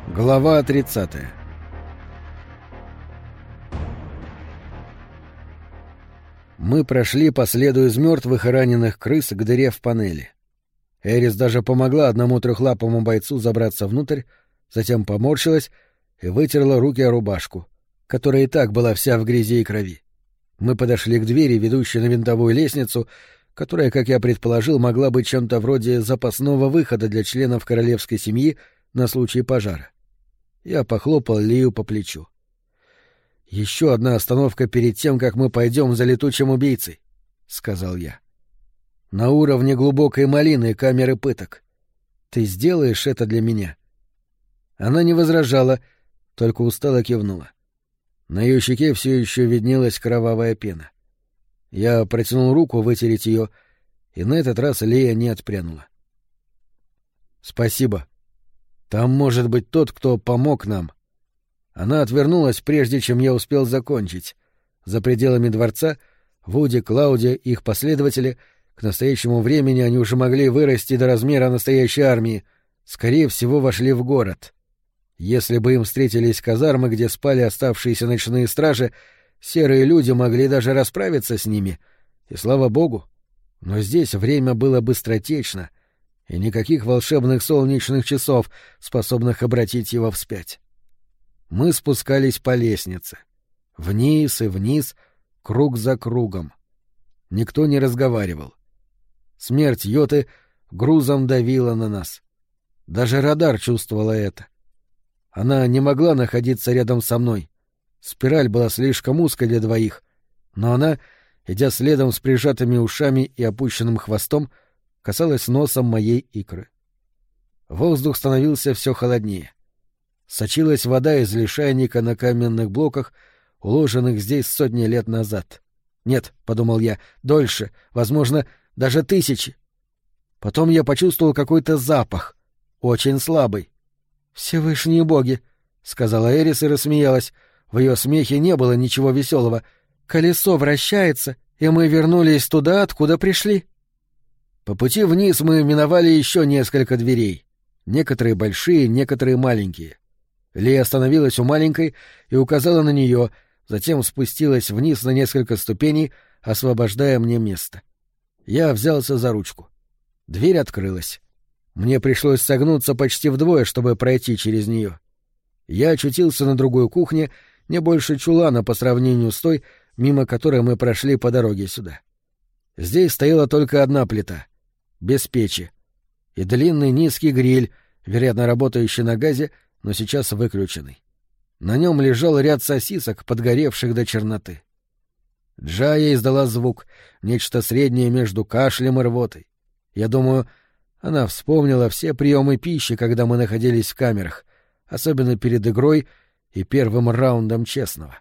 Глава 30. Мы прошли по следу из мертвых и раненых крыс к дыре в панели. Эрис даже помогла одному трехлапому бойцу забраться внутрь, затем поморщилась и вытерла руки о рубашку, которая и так была вся в грязи и крови. Мы подошли к двери, ведущей на винтовую лестницу, которая, как я предположил, могла быть чем-то вроде запасного выхода для членов королевской семьи на случай пожара. Я похлопал Лию по плечу. «Еще одна остановка перед тем, как мы пойдем за летучим убийцей», — сказал я. «На уровне глубокой малины камеры пыток. Ты сделаешь это для меня?» Она не возражала, только устало кивнула. На ее щеке все еще виднелась кровавая пена. Я протянул руку вытереть ее, и на этот раз Лия не отпрянула. «Спасибо. Там может быть тот, кто помог нам». Она отвернулась, прежде чем я успел закончить. За пределами дворца Вуди, Клаудия и их последователи, к настоящему времени они уже могли вырасти до размера настоящей армии, скорее всего, вошли в город. Если бы им встретились казармы, где спали оставшиеся ночные стражи, серые люди могли даже расправиться с ними, и слава богу. Но здесь время было быстротечно, и никаких волшебных солнечных часов, способных обратить его вспять. Мы спускались по лестнице. Вниз и вниз, круг за кругом. Никто не разговаривал. Смерть Йоты грузом давила на нас. Даже радар чувствовала это. Она не могла находиться рядом со мной. Спираль была слишком узкой для двоих, но она, идя следом с прижатыми ушами и опущенным хвостом, касалась носом моей икры. Воздух становился все холоднее. Сочилась вода из лишайника на каменных блоках, уложенных здесь сотни лет назад. «Нет», — подумал я, — «дольше, возможно, даже тысячи». Потом я почувствовал какой-то запах, очень слабый. «Всевышние боги», — сказала Эрис и рассмеялась. В ее смехе не было ничего веселого. «Колесо вращается, и мы вернулись туда, откуда пришли». По пути вниз мы миновали еще несколько дверей. Некоторые большие, некоторые маленькие. Лия остановилась у маленькой и указала на нее, затем спустилась вниз на несколько ступеней, освобождая мне место. Я взялся за ручку. Дверь открылась. Мне пришлось согнуться почти вдвое, чтобы пройти через нее. Я очутился на другой кухне, не больше чулана по сравнению с той, мимо которой мы прошли по дороге сюда. Здесь стояла только одна плита, без печи, и длинный низкий гриль, вероятно, работающий на газе, но сейчас выключенный. На нем лежал ряд сосисок, подгоревших до черноты. Джая издала звук, нечто среднее между кашлем и рвотой. Я думаю, она вспомнила все приемы пищи, когда мы находились в камерах, особенно перед игрой и первым раундом честного.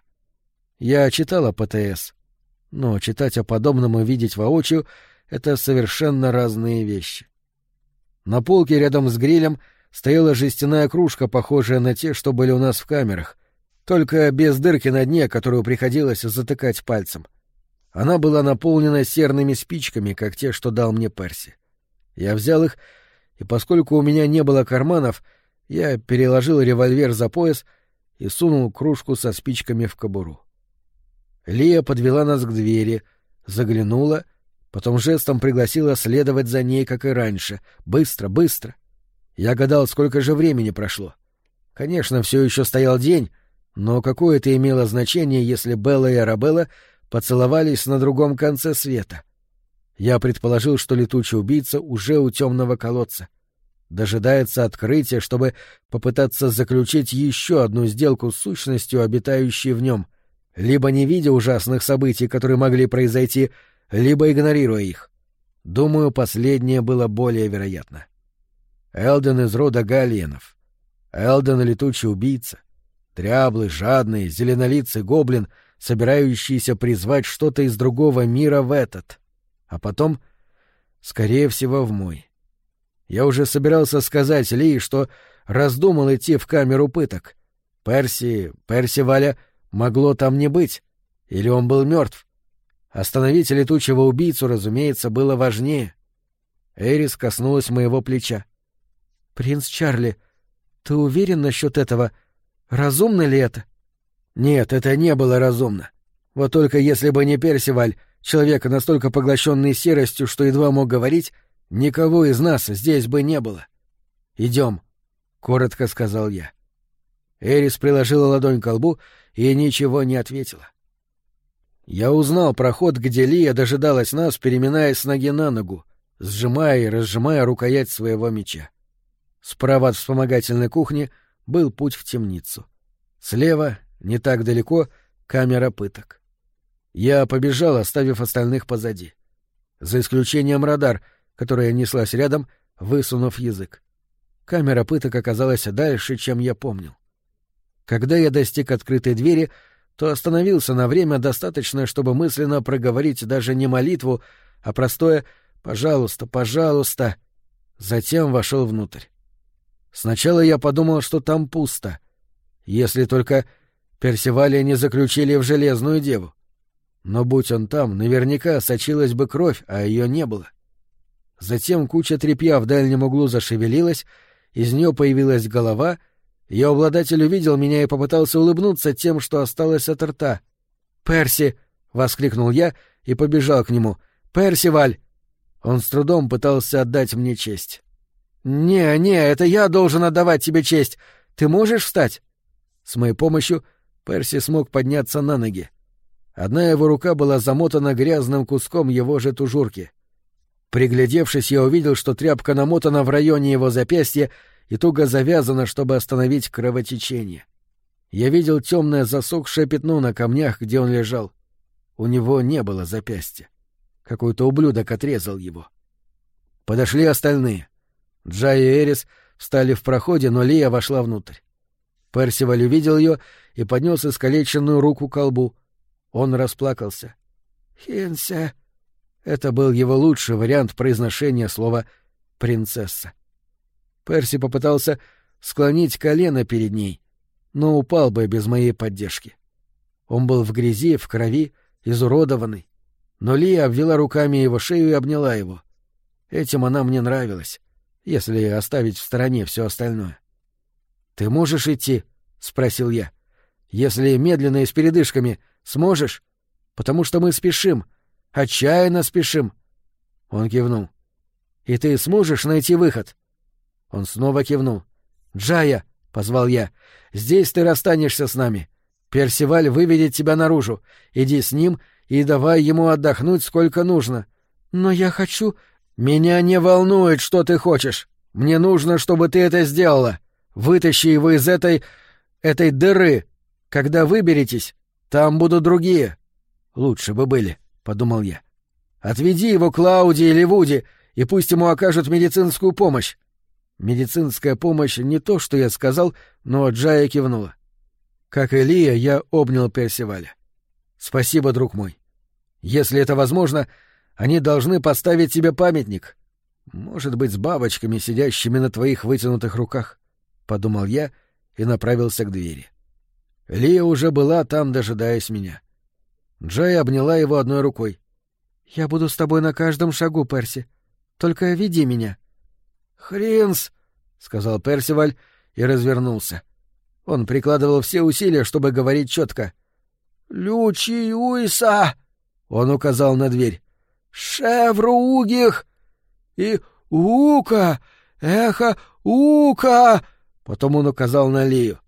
Я читала ПТС, но читать о подобном и видеть воочию — это совершенно разные вещи. На полке рядом с грилем стояла жестяная кружка, похожая на те, что были у нас в камерах, только без дырки на дне, которую приходилось затыкать пальцем. Она была наполнена серными спичками, как те, что дал мне Перси. Я взял их, и поскольку у меня не было карманов, я переложил револьвер за пояс и сунул кружку со спичками в кобуру. Лия подвела нас к двери, заглянула, потом жестом пригласила следовать за ней, как и раньше. Быстро, быстро. Я гадал, сколько же времени прошло. Конечно, все еще стоял день, но какое это имело значение, если Белла и Арабелла поцеловались на другом конце света? Я предположил, что летучий убийца уже у темного колодца. Дожидается открытия, чтобы попытаться заключить еще одну сделку с сущностью, обитающей в нем, либо не видя ужасных событий, которые могли произойти, либо игнорируя их. Думаю, последнее было более вероятно. Элден из рода Галиенов. Элден — летучий убийца. Дряблый, жадный, зеленолицый гоблин, собирающийся призвать что-то из другого мира в этот. А потом, скорее всего, в мой. Я уже собирался сказать Ли, что раздумал идти в камеру пыток. Персиваля могло там не быть. Или он был мертв. Остановить летучего убийцу, разумеется, было важнее. Эрис коснулась моего плеча. «Принц Чарли, Ты уверен насчет этого? Разумно ли это? Нет, это не было разумно. Вот только если бы не Персиваль, человек, настолько поглощенный серостью, что едва мог говорить, никого из нас здесь бы не было. Идем, коротко сказал я. Эрис приложила ладонь к лбу и ничего не ответила. Я узнал проход, где Лия дожидалась нас, переминаясь с ноги на ногу, сжимая и разжимая рукоять своего меча. Справа от вспомогательной кухни был путь в темницу. Слева, не так далеко, камера пыток. Я побежал, оставив остальных позади. За исключением радар, которая неслась рядом, высунув язык. Камера пыток оказалась дальше, чем я помнил. Когда я достиг открытой двери, то остановился на время достаточно, чтобы мысленно проговорить даже не молитву, а простое «пожалуйста, пожалуйста». Затем вошел внутрь. Сначала я подумал, что там пусто, если только Персиваля не заключили в Железную Деву. Но будь он там, наверняка сочилась бы кровь, а ее не было. Затем куча тряпья в дальнем углу зашевелилась, из нее появилась голова. Ее обладатель увидел меня и попытался улыбнуться тем, что осталось от рта. «Перси!» — воскликнул я и побежал к нему. «Персиваль!» Он с трудом пытался отдать мне честь. «Не, это я должен отдавать тебе честь. Ты можешь встать?» С моей помощью Перси смог подняться на ноги. Одна его рука была замотана грязным куском его же тужурки. Приглядевшись, я увидел, что тряпка намотана в районе его запястья и туго завязана, чтобы остановить кровотечение. Я видел темное засохшее пятно на камнях, где он лежал. У него не было запястья. Какой-то ублюдок отрезал его. Подошли остальные. Джай и Эрис встали в проходе, но Лия вошла внутрь. Персиваль увидел ее и поднес искалеченную руку к лбу. Он расплакался. «Хинсе». Это был его лучший вариант произношения слова «принцесса». Перси попытался склонить колено перед ней, но упал бы без моей поддержки. Он был в грязи, в крови, изуродованный. Но Лия обвела руками его шею и обняла его. Этим она мне нравилась, если оставить в стороне все остальное. «Ты можешь идти?» — спросил я. «Если медленно и с передышками, сможешь? Потому что мы спешим, отчаянно спешим». Он кивнул. «И ты сможешь найти выход?» Он снова кивнул. «Джая!» — позвал я. «Здесь ты расстанешься с нами. Персиваль выведет тебя наружу. Иди с ним и давай ему отдохнуть сколько нужно». «Но я хочу...» «Меня не волнует, что ты хочешь. Мне нужно, чтобы ты это сделала. Вытащи его из этой дыры. Когда выберетесь, там будут другие». «Лучше бы были», — подумал я. «Отведи его к Клауде или Вуди, и пусть ему окажут медицинскую помощь». Медицинская помощь — не то, что я сказал, но Джая кивнула. Как и Лия, я обнял Персиваля. «Спасибо, друг мой. Если это возможно, они должны поставить тебе памятник. Может быть, с бабочками, сидящими на твоих вытянутых руках», — подумал я и направился к двери. Лия уже была там, дожидаясь меня. Джая обняла его одной рукой. «Я буду с тобой на каждом шагу, Перси. Только веди меня». «Хринс», — сказал Персиваль и развернулся. Он прикладывал все усилия, чтобы говорить четко. «Лючи уйса», — он указал на дверь. «Шевру угих и ука, эхо ука», — потом он указал на Лию.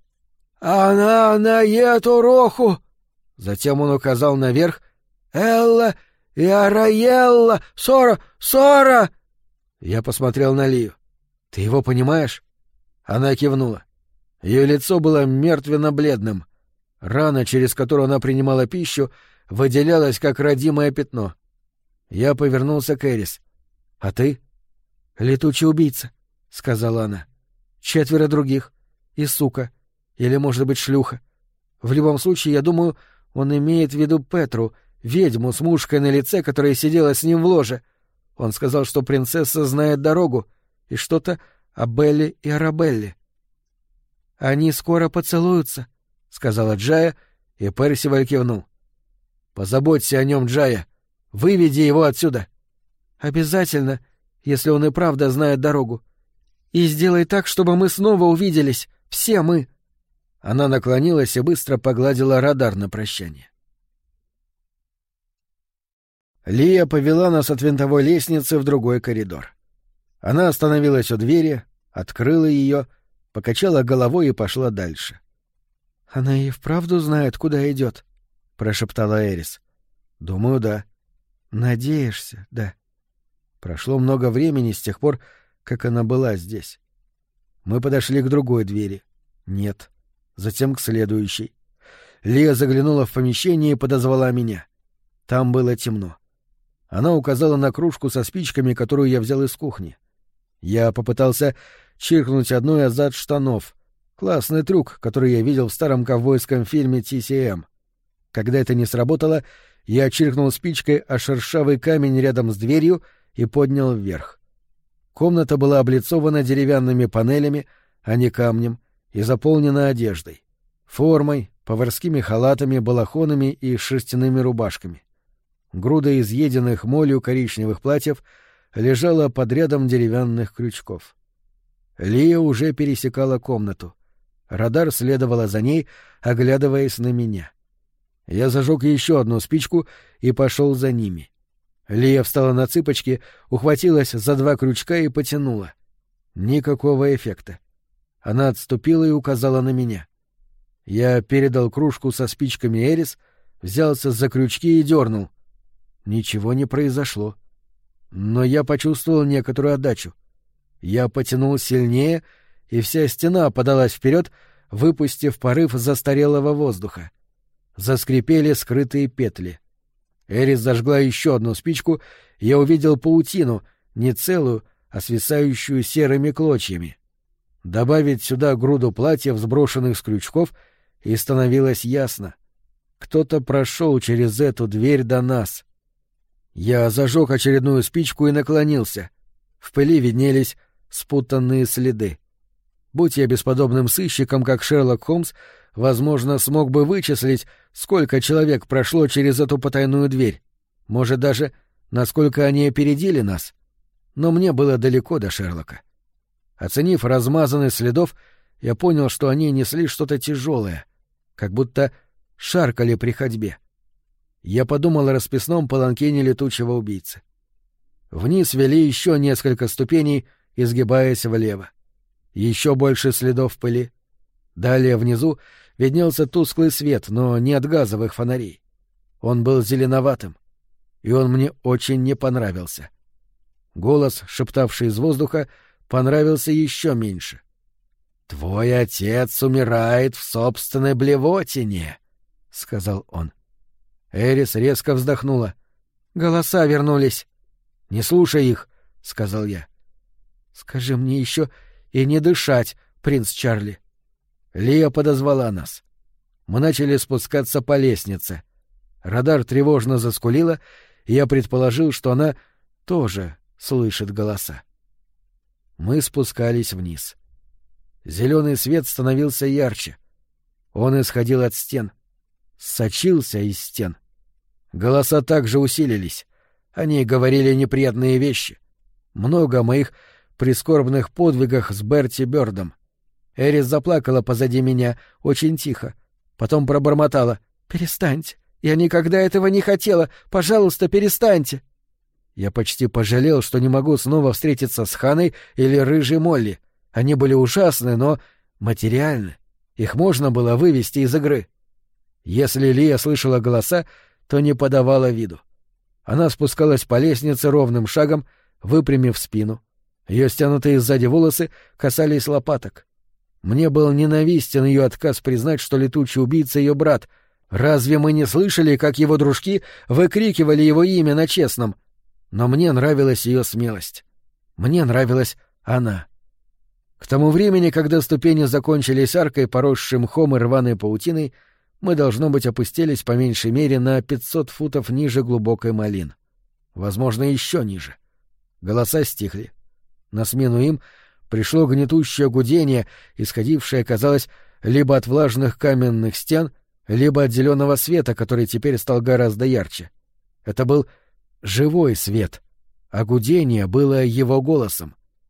«Она на ету роху». Затем он указал наверх. «Элла и Араелла, Сора». Я посмотрел на Лию. «Ты его понимаешь?» Она кивнула. Ее лицо было мертвенно-бледным. Рана, через которую она принимала пищу, выделялась как родимое пятно. Я повернулся к Эрис. «А ты?» «Летучий убийца», — сказала она. «4 других. И сука. Или, может быть, шлюха. В любом случае, я думаю, он имеет в виду Петру, ведьму с мушкой на лице, которая сидела с ним в ложе. Он сказал, что принцесса знает дорогу, и что-то о Белле и Арабелле». «Они скоро поцелуются», — сказала Джая, и Персиваль кивнул. «Позаботься о нем, Джая. Выведи его отсюда». «Обязательно, если он и правда знает дорогу. И сделай так, чтобы мы снова увиделись. Все мы. Она наклонилась и быстро погладила радар на прощание. Лия повела нас от винтовой лестницы в другой коридор. Она остановилась у двери, открыла ее, покачала головой и пошла дальше. — Она и вправду знает, куда идет, — прошептала Эрис. — Думаю, да. — Надеешься, да. Прошло много времени с тех пор, как она была здесь. Мы подошли к другой двери. Нет. Затем к следующей. Лия заглянула в помещение и подозвала меня. Там было темно. Она указала на кружку со спичками, которую я взял из кухни. Я попытался чиркнуть одной о зад штанов. Классный трюк, который я видел в старом ковбойском фильме TCM. Когда это не сработало, я чиркнул спичкой о шершавый камень рядом с дверью и поднял вверх. Комната была облицована деревянными панелями, а не камнем, и заполнена одеждой. Формой, поварскими халатами, балахонами и шерстяными рубашками. Груда изъеденных молью коричневых платьев лежала под рядом деревянных крючков. Лия уже пересекала комнату. Радар следовала за ней, оглядываясь на меня. Я зажег еще одну спичку и пошел за ними. Лия встала на цыпочки, ухватилась за два крючка и потянула. Никакого эффекта. Она отступила и указала на меня. Я передал кружку со спичками Эрис, взялся за крючки и дернул. Ничего не произошло. Но я почувствовал некоторую отдачу. Я потянул сильнее, и вся стена подалась вперед, выпустив порыв застарелого воздуха. Заскрипели скрытые петли. Эрис зажгла еще одну спичку, и я увидел паутину, не целую, а свисающую серыми клочьями. Добавить сюда груду платьев, сброшенных с крючков, и становилось ясно. Кто-то прошел через эту дверь до нас. Я зажег очередную спичку и наклонился. В пыли виднелись спутанные следы. Будь я бесподобным сыщиком, как Шерлок Холмс, возможно, смог бы вычислить, сколько человек прошло через эту потайную дверь. Может, даже, насколько они опередили нас. Но мне было далеко до Шерлока. Оценив размазанность следов, я понял, что они несли что-то тяжелое, как будто шаркали при ходьбе. Я подумал о расписном паланкине летучего убийцы. Вниз вели еще несколько ступеней, изгибаясь влево. Еще больше следов в пыли. Далее внизу виднелся тусклый свет, но не от газовых фонарей. Он был зеленоватым, и он мне очень не понравился. Голос, шептавший из воздуха, понравился еще меньше. «Твой отец умирает в собственной блевотине», — сказал он. Эрис резко вздохнула. «Голоса вернулись». «Не слушай их», — сказал я. «Скажи мне еще и не дышать, принц Чарли». Лия подозвала нас. Мы начали спускаться по лестнице. Радар тревожно заскулила, и я предположил, что она тоже слышит голоса. Мы спускались вниз. Зеленый свет становился ярче. Он исходил от стен. Сочился из стен. Голоса также усилились. Они говорили неприятные вещи. Много о моих прискорбных подвигах с Берти Бёрдом. Эрис заплакала позади меня, очень тихо. Потом пробормотала: «Перестаньте! Я никогда этого не хотела! Пожалуйста, перестаньте!» Я почти пожалел, что не могу снова встретиться с Ханой или Рыжей Молли. Они были ужасны, но материальны. Их можно было вывести из игры. Если Лия слышала голоса, то не подавала виду. Она спускалась по лестнице ровным шагом, выпрямив спину. Ее стянутые сзади волосы касались лопаток. Мне был ненавистен ее отказ признать, что летучий убийца — ее брат. Разве мы не слышали, как его дружки выкрикивали его имя на честном? Но мне нравилась ее смелость. Мне нравилась она. К тому времени, когда ступени закончились аркой, поросшей мхом и рваной паутиной, мы, должно быть, опустились по меньшей мере на 500 футов ниже глубокой малин. Возможно, еще ниже. Голоса стихли. На смену им пришло гнетущее гудение, исходившее, казалось, либо от влажных каменных стен, либо от зеленого света, который теперь стал гораздо ярче. Это был живой свет, а гудение было его голосом.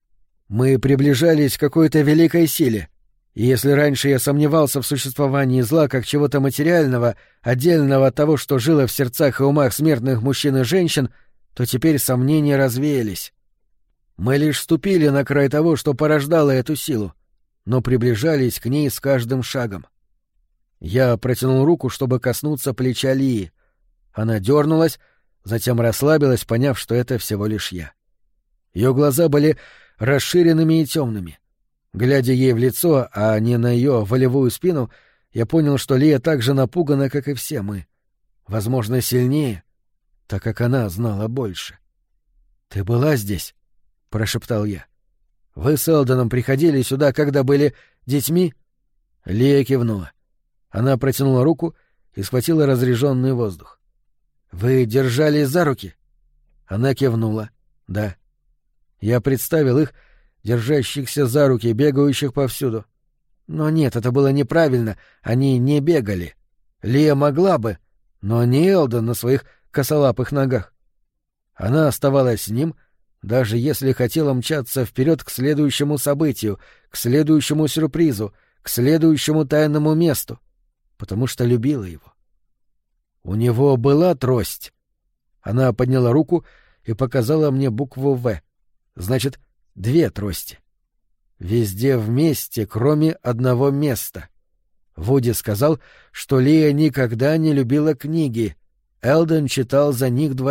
Мы приближались к какой-то великой силе, и если раньше я сомневался в существовании зла как чего-то материального, отдельного от того, что жило в сердцах и умах смертных мужчин и женщин, то теперь сомнения развеялись. Мы лишь ступили на край того, что порождало эту силу, но приближались к ней с каждым шагом. Я протянул руку, чтобы коснуться плеча Лии. Она дернулась, затем расслабилась, поняв, что это всего лишь я. Ее глаза были расширенными и темными. Глядя ей в лицо, а не на ее волевую спину, я понял, что Лия так же напугана, как и все мы. Возможно, сильнее, так как она знала больше. «Ты была здесь?» — прошептал я. «Вы с Элдоном приходили сюда, когда были детьми?» Лия кивнула. Она протянула руку и схватила разреженный воздух. «Вы держались за руки?» Она кивнула. «Да». Я представил их, держащихся за руки, бегающих повсюду. Но нет, это было неправильно, они не бегали. Лия могла бы, но не Элдон на своих косолапых ногах. Она оставалась с ним, даже если хотела мчаться вперед к следующему событию, к следующему сюрпризу, к следующему тайному месту, потому что любила его. У него была трость. Она подняла руку и показала мне букву «В». Значит, 2 трости. Везде вместе, кроме одного места. Вуди сказал, что Лия никогда не любила книги. Элдон читал за них 2.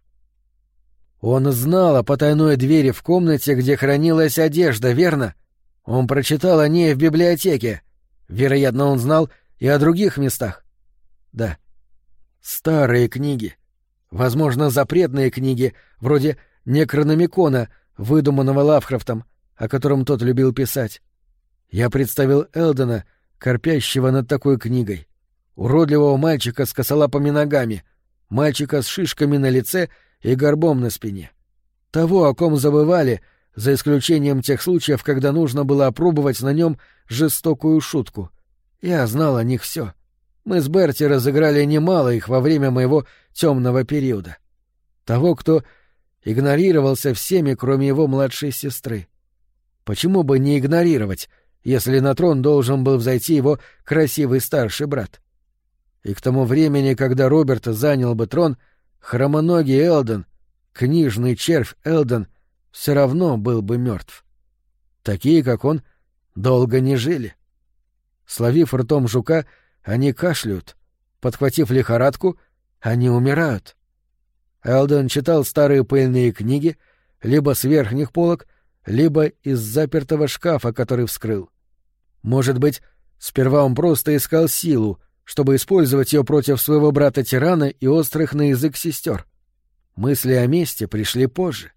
Он знал о потайной двери в комнате, где хранилась одежда, верно? Он прочитал о ней в библиотеке. Вероятно, он знал и о других местах. Да. Старые книги. Возможно, запретные книги, вроде Некрономикона, выдуманного Лавкрафтом, о котором тот любил писать. Я представил Элдона, корпящего над такой книгой. Уродливого мальчика с косолапыми ногами, мальчика с шишками на лице и горбом на спине. Того, о ком забывали, за исключением тех случаев, когда нужно было опробовать на нем жестокую шутку. Я знал о них все. Мы с Берти разыграли немало их во время моего темного периода. Того, кто игнорировался всеми, кроме его младшей сестры. Почему бы не игнорировать, если на трон должен был взойти его красивый старший брат? И к тому времени, когда Роберт занял бы трон, хромоногий Элдон, книжный червь Элдон, все равно был бы мертв. Такие, как он, долго не жили. Словив ртом жука, они кашляют. Подхватив лихорадку, они умирают. Элдон читал старые пыльные книги, либо с верхних полок, либо из запертого шкафа, который вскрыл. Может быть, сперва он просто искал силу, чтобы использовать ее против своего брата-тирана и острых на язык сестер. Мысли о мести пришли позже.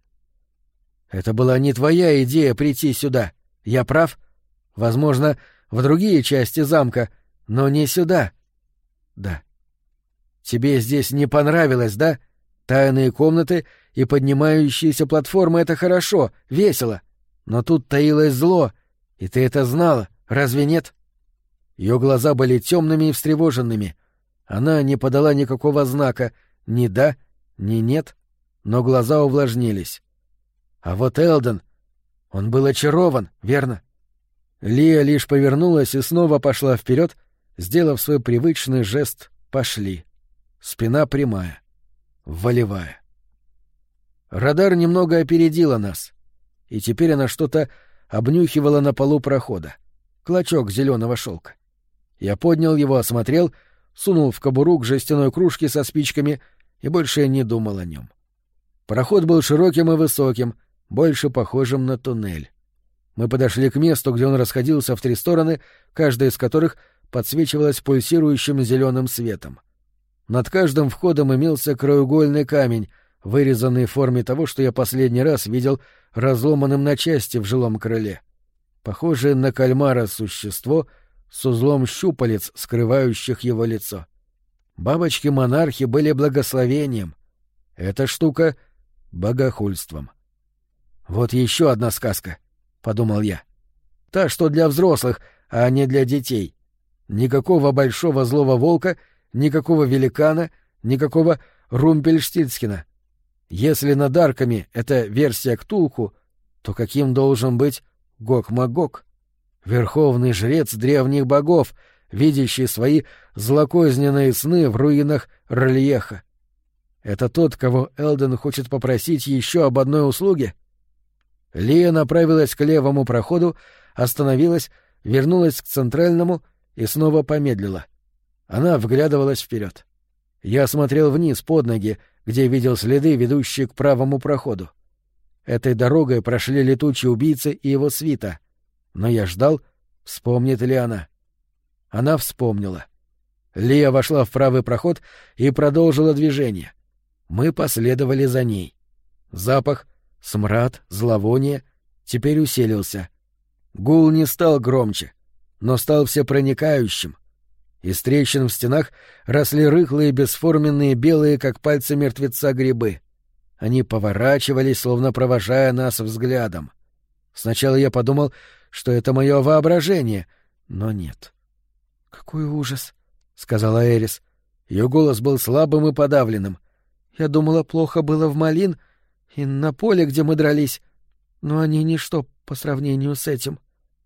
Это была не твоя идея прийти сюда. Я прав? Возможно, в другие части замка, но не сюда. Да. Тебе здесь не понравилось, да? Тайные комнаты и поднимающиеся платформы — это хорошо, весело. Но тут таилось зло, и ты это знала, разве нет? Ее глаза были темными и встревоженными. Она не подала никакого знака, ни «да», ни «нет», но глаза увлажнились. А вот Элдон, он был очарован, верно? Лия лишь повернулась и снова пошла вперед, сделав свой привычный жест «пошли». Спина прямая, волевая. Радар немного опередила нас, и теперь она что-то обнюхивала на полу прохода. Клочок зеленого шелка. Я поднял его, осмотрел, сунул в кобуру к жестяной кружке со спичками и больше не думал о нем. Проход был широким и высоким, больше похожим на туннель. Мы подошли к месту, где он расходился в 3 стороны, каждая из которых подсвечивалась пульсирующим зеленым светом. Над каждым входом имелся краеугольный камень, вырезанный в форме того, что я последний раз видел разломанным на части в жилом крыле. Похожее на кальмара существо с узлом щупалец, скрывающих его лицо. Бабочки-монархи были благословением. Эта штука — богохульством. «Вот еще одна сказка», — подумал я. «Та, что для взрослых, а не для детей. Никакого большого злого волка, никакого великана, никакого Румпельштильцхена. Если над арками это версия Ктулху, то каким должен быть Гог-Магог? Верховный жрец древних богов, видящий свои злокозненные сны в руинах Рельеха. Это тот, кого Элден хочет попросить еще об одной услуге? Лия направилась к левому проходу, остановилась, вернулась к центральному и снова помедлила. Она вглядывалась вперед. Я смотрел вниз под ноги, где видел следы, ведущие к правому проходу. Этой дорогой прошли летучий убийца и его свита. Но я ждал, вспомнит ли она. Она вспомнила. Лия вошла в правый проход и продолжила движение. Мы последовали за ней. Запах, смрад, зловоние теперь усилился. Гул не стал громче, но стал всепроникающим. Из трещин в стенах росли рыхлые, бесформенные, белые, как пальцы мертвеца, грибы. Они поворачивались, словно провожая нас взглядом. Сначала я подумал, что это мое воображение, но нет. — Какой ужас! — сказала Эрис. Ее голос был слабым и подавленным. — Я думала, плохо было в Малин и на поле, где мы дрались, но они ничто по сравнению с этим.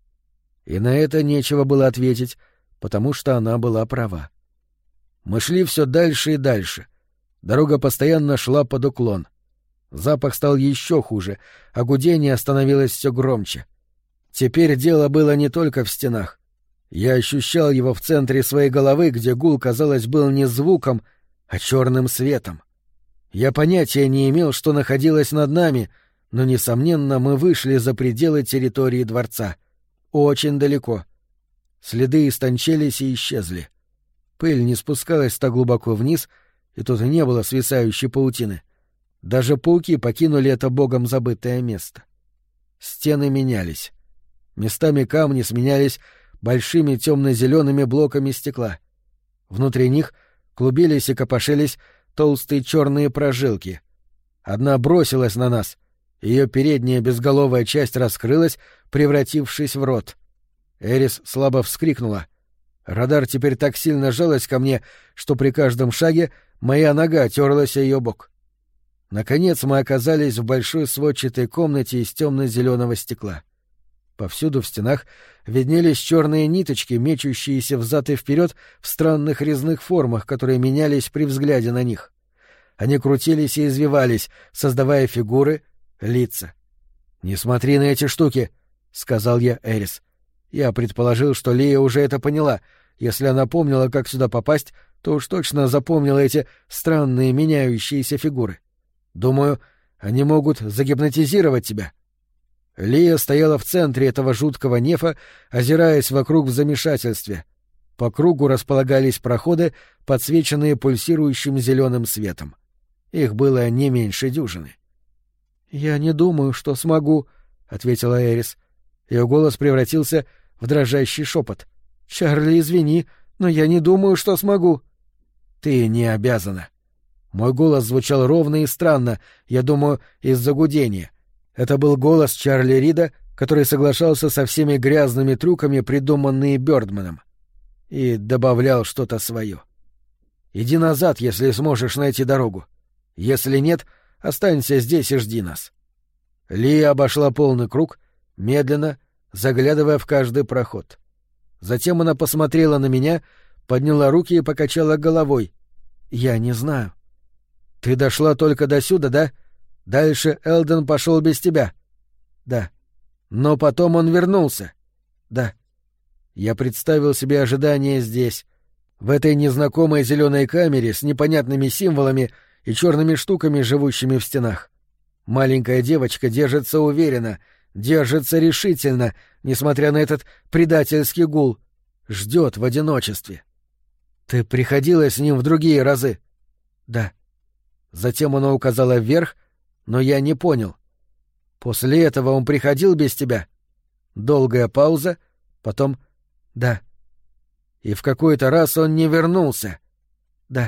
И на это нечего было ответить, потому что она была права. Мы шли все дальше и дальше. Дорога постоянно шла под уклон. Запах стал еще хуже, а гудение становилось все громче. Теперь дело было не только в стенах. Я ощущал его в центре своей головы, где гул, казалось, был не звуком, а черным светом. Я понятия не имел, что находилось над нами, но, несомненно, мы вышли за пределы территории дворца. Очень далеко. Следы истончились и исчезли. Пыль не спускалась так глубоко вниз, и тут и не было свисающей паутины. Даже пауки покинули это богом забытое место. Стены менялись. Местами камни сменялись большими темно-зелеными блоками стекла. Внутри них клубились и копошились толстые черные прожилки. Одна бросилась на нас. Ее передняя безголовая часть раскрылась, превратившись в рот. Эрис слабо вскрикнула. Радар теперь так сильно жалась ко мне, что при каждом шаге моя нога терлась о ее бок. Наконец мы оказались в большой сводчатой комнате из темно-зеленого стекла. Повсюду в стенах виднелись черные ниточки, мечущиеся взад и вперед в странных резных формах, которые менялись при взгляде на них. Они крутились и извивались, создавая фигуры, лица. «Не смотри на эти штуки», — сказал я Эрис. Я предположил, что Лия уже это поняла. Если она помнила, как сюда попасть, то уж точно запомнила эти странные меняющиеся фигуры. Думаю, они могут загипнотизировать тебя. Лия стояла в центре этого жуткого нефа, озираясь вокруг в замешательстве. По кругу располагались проходы, подсвеченные пульсирующим зеленым светом. Их было не меньше дюжины. — Я не думаю, что смогу, — ответила Эрис. Ее голос превратился в дрожащий шепот. — Чарли, извини, но я не думаю, что смогу. — Ты не обязана. Мой голос звучал ровно и странно, я думаю, из-за гудения. Это был голос Чарли Рида, который соглашался со всеми грязными трюками, придуманные Бёрдманом. И добавлял что-то свое. «Иди назад, если сможешь найти дорогу. Если нет, останься здесь и жди нас». Лия обошла полный круг, медленно, заглядывая в каждый проход. Затем она посмотрела на меня, подняла руки и покачала головой. «Я не знаю». «Ты дошла только до сюда, да? Дальше Элден пошел без тебя?» «Да». «Но потом он вернулся?» «Да». Я представил себе ожидание здесь, в этой незнакомой зеленой камере с непонятными символами и черными штуками, живущими в стенах. Маленькая девочка держится уверенно, держится решительно, несмотря на этот предательский гул. Ждет в одиночестве. Ты приходила с ним в другие разы? Да. Затем она указала вверх, но я не понял. После этого он приходил без тебя? Долгая пауза, потом да. И в какой-то раз он не вернулся? Да.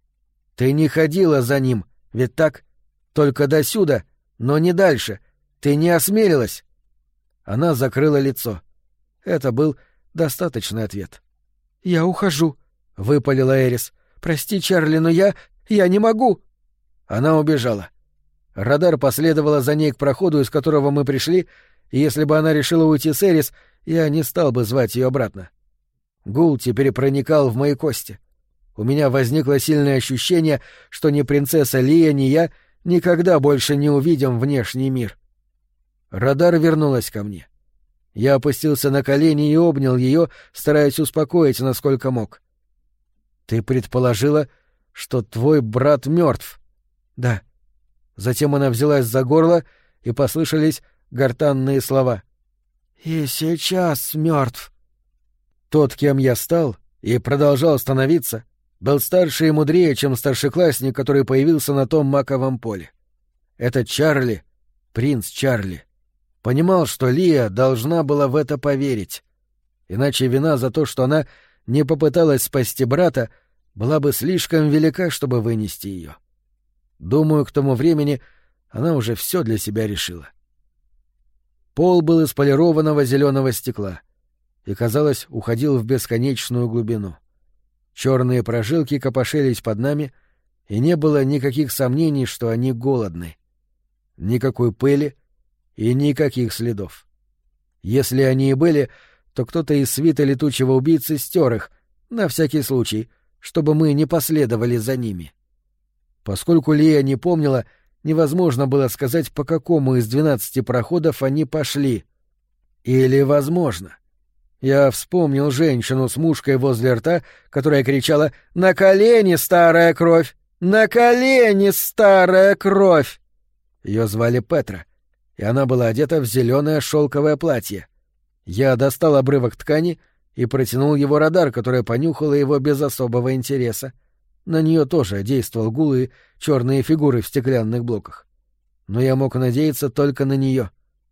Ты не ходила за ним, ведь так? Только досюда, но не дальше. Ты не осмелилась. Она закрыла лицо. Это был достаточный ответ. «Я ухожу», — выпалила Эрис. «Прости, Чарли, но я не могу». Она убежала. Радар последовала за ней к проходу, из которого мы пришли, и если бы она решила уйти с Эрис, я не стал бы звать ее обратно. Гул теперь проникал в мои кости. У меня возникло сильное ощущение, что ни принцесса Лия, ни я никогда больше не увидим внешний мир. Радар вернулась ко мне. Я опустился на колени и обнял ее, стараясь успокоить, насколько мог. «Ты предположила, что твой брат мертв?» «Да». Затем она взялась за горло, и послышались гортанные слова. «И сейчас мертв». Тот, кем я стал и продолжал становиться, был старше и мудрее, чем старшеклассник, который появился на том маковом поле. Это Чарли, принц Чарли, понимал, что Лия должна была в это поверить. Иначе вина за то, что она не попыталась спасти брата, была бы слишком велика, чтобы вынести ее. Думаю, к тому времени она уже все для себя решила. Пол был из полированного зеленого стекла и, казалось, уходил в бесконечную глубину. Черные прожилки копошились под нами, и не было никаких сомнений, что они голодны. Никакой пыли и никаких следов. Если они и были, то кто-то из свиты летучего убийцы стер их, на всякий случай, чтобы мы не последовали за ними. Поскольку Лия не помнила, невозможно было сказать, по какому из 12 проходов они пошли. Или возможно. Я вспомнил женщину с мушкой возле рта, которая кричала «На колени, старая кровь! На колени, старая кровь!» Ее звали Петра, и она была одета в зеленое шелковое платье. Я достал обрывок ткани и протянул его Радар, которая понюхала его без особого интереса. На нее тоже действовал гул и черные фигуры в стеклянных блоках. Но я мог надеяться только на нее.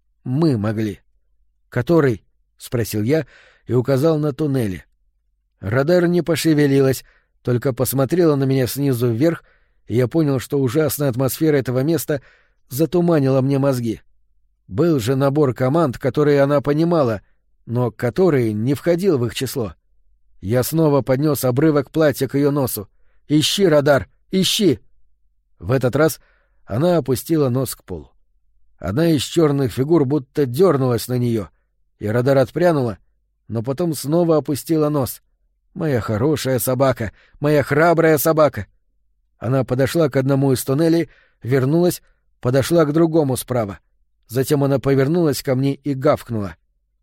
Мы могли. «Который?» — спросил я и указал на туннели. Радар не пошевелилась, только посмотрела на меня снизу вверх, и я понял, что ужасная атмосфера этого места затуманила мне мозги. Был же набор команд, которые она понимала, но который не входил в их число. Я снова поднес обрывок платья к ее носу. «Ищи, Радар, ищи!» В этот раз она опустила нос к полу. Одна из черных фигур будто дернулась на нее, и Радар отпрянула, но потом снова опустила нос. «Моя хорошая собака, моя храбрая собака!» Она подошла к одному из туннелей, вернулась, подошла к другому справа. Затем она повернулась ко мне и гавкнула.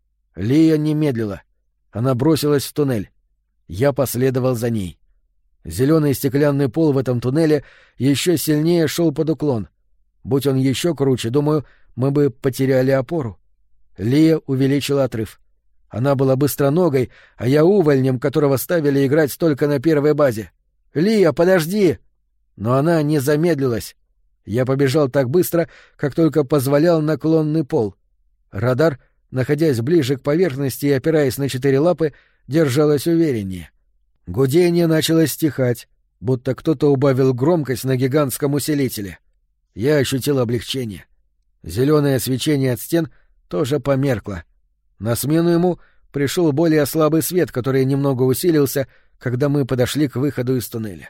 Лия не медлила. Она бросилась в туннель. Я последовал за ней. Зеленый стеклянный пол в этом туннеле еще сильнее шел под уклон. Будь он еще круче, думаю, мы бы потеряли опору. Лия увеличила отрыв. Она была быстроногой, а я увольнем, которого ставили играть только на первой базе. «Лия, подожди!» Но она не замедлилась. Я побежал так быстро, как только позволял наклонный пол. Радар, находясь ближе к поверхности и опираясь на 4 лапы, держалась увереннее. Гудение начало стихать, будто кто-то убавил громкость на гигантском усилителе. Я ощутил облегчение. Зеленое свечение от стен тоже померкло. На смену ему пришел более слабый свет, который немного усилился, когда мы подошли к выходу из туннеля.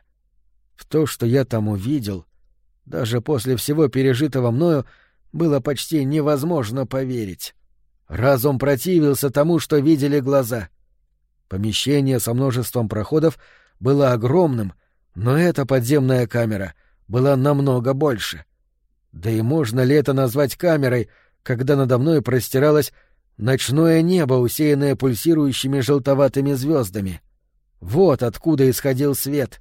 В то, что я там увидел, даже после всего пережитого мною, было почти невозможно поверить. Разум противился тому, что видели глаза. Помещение со множеством проходов было огромным, но эта подземная камера была намного больше. Да и можно ли это назвать камерой, когда надо мной простиралось ночное небо, усеянное пульсирующими желтоватыми звездами? Вот откуда исходил свет.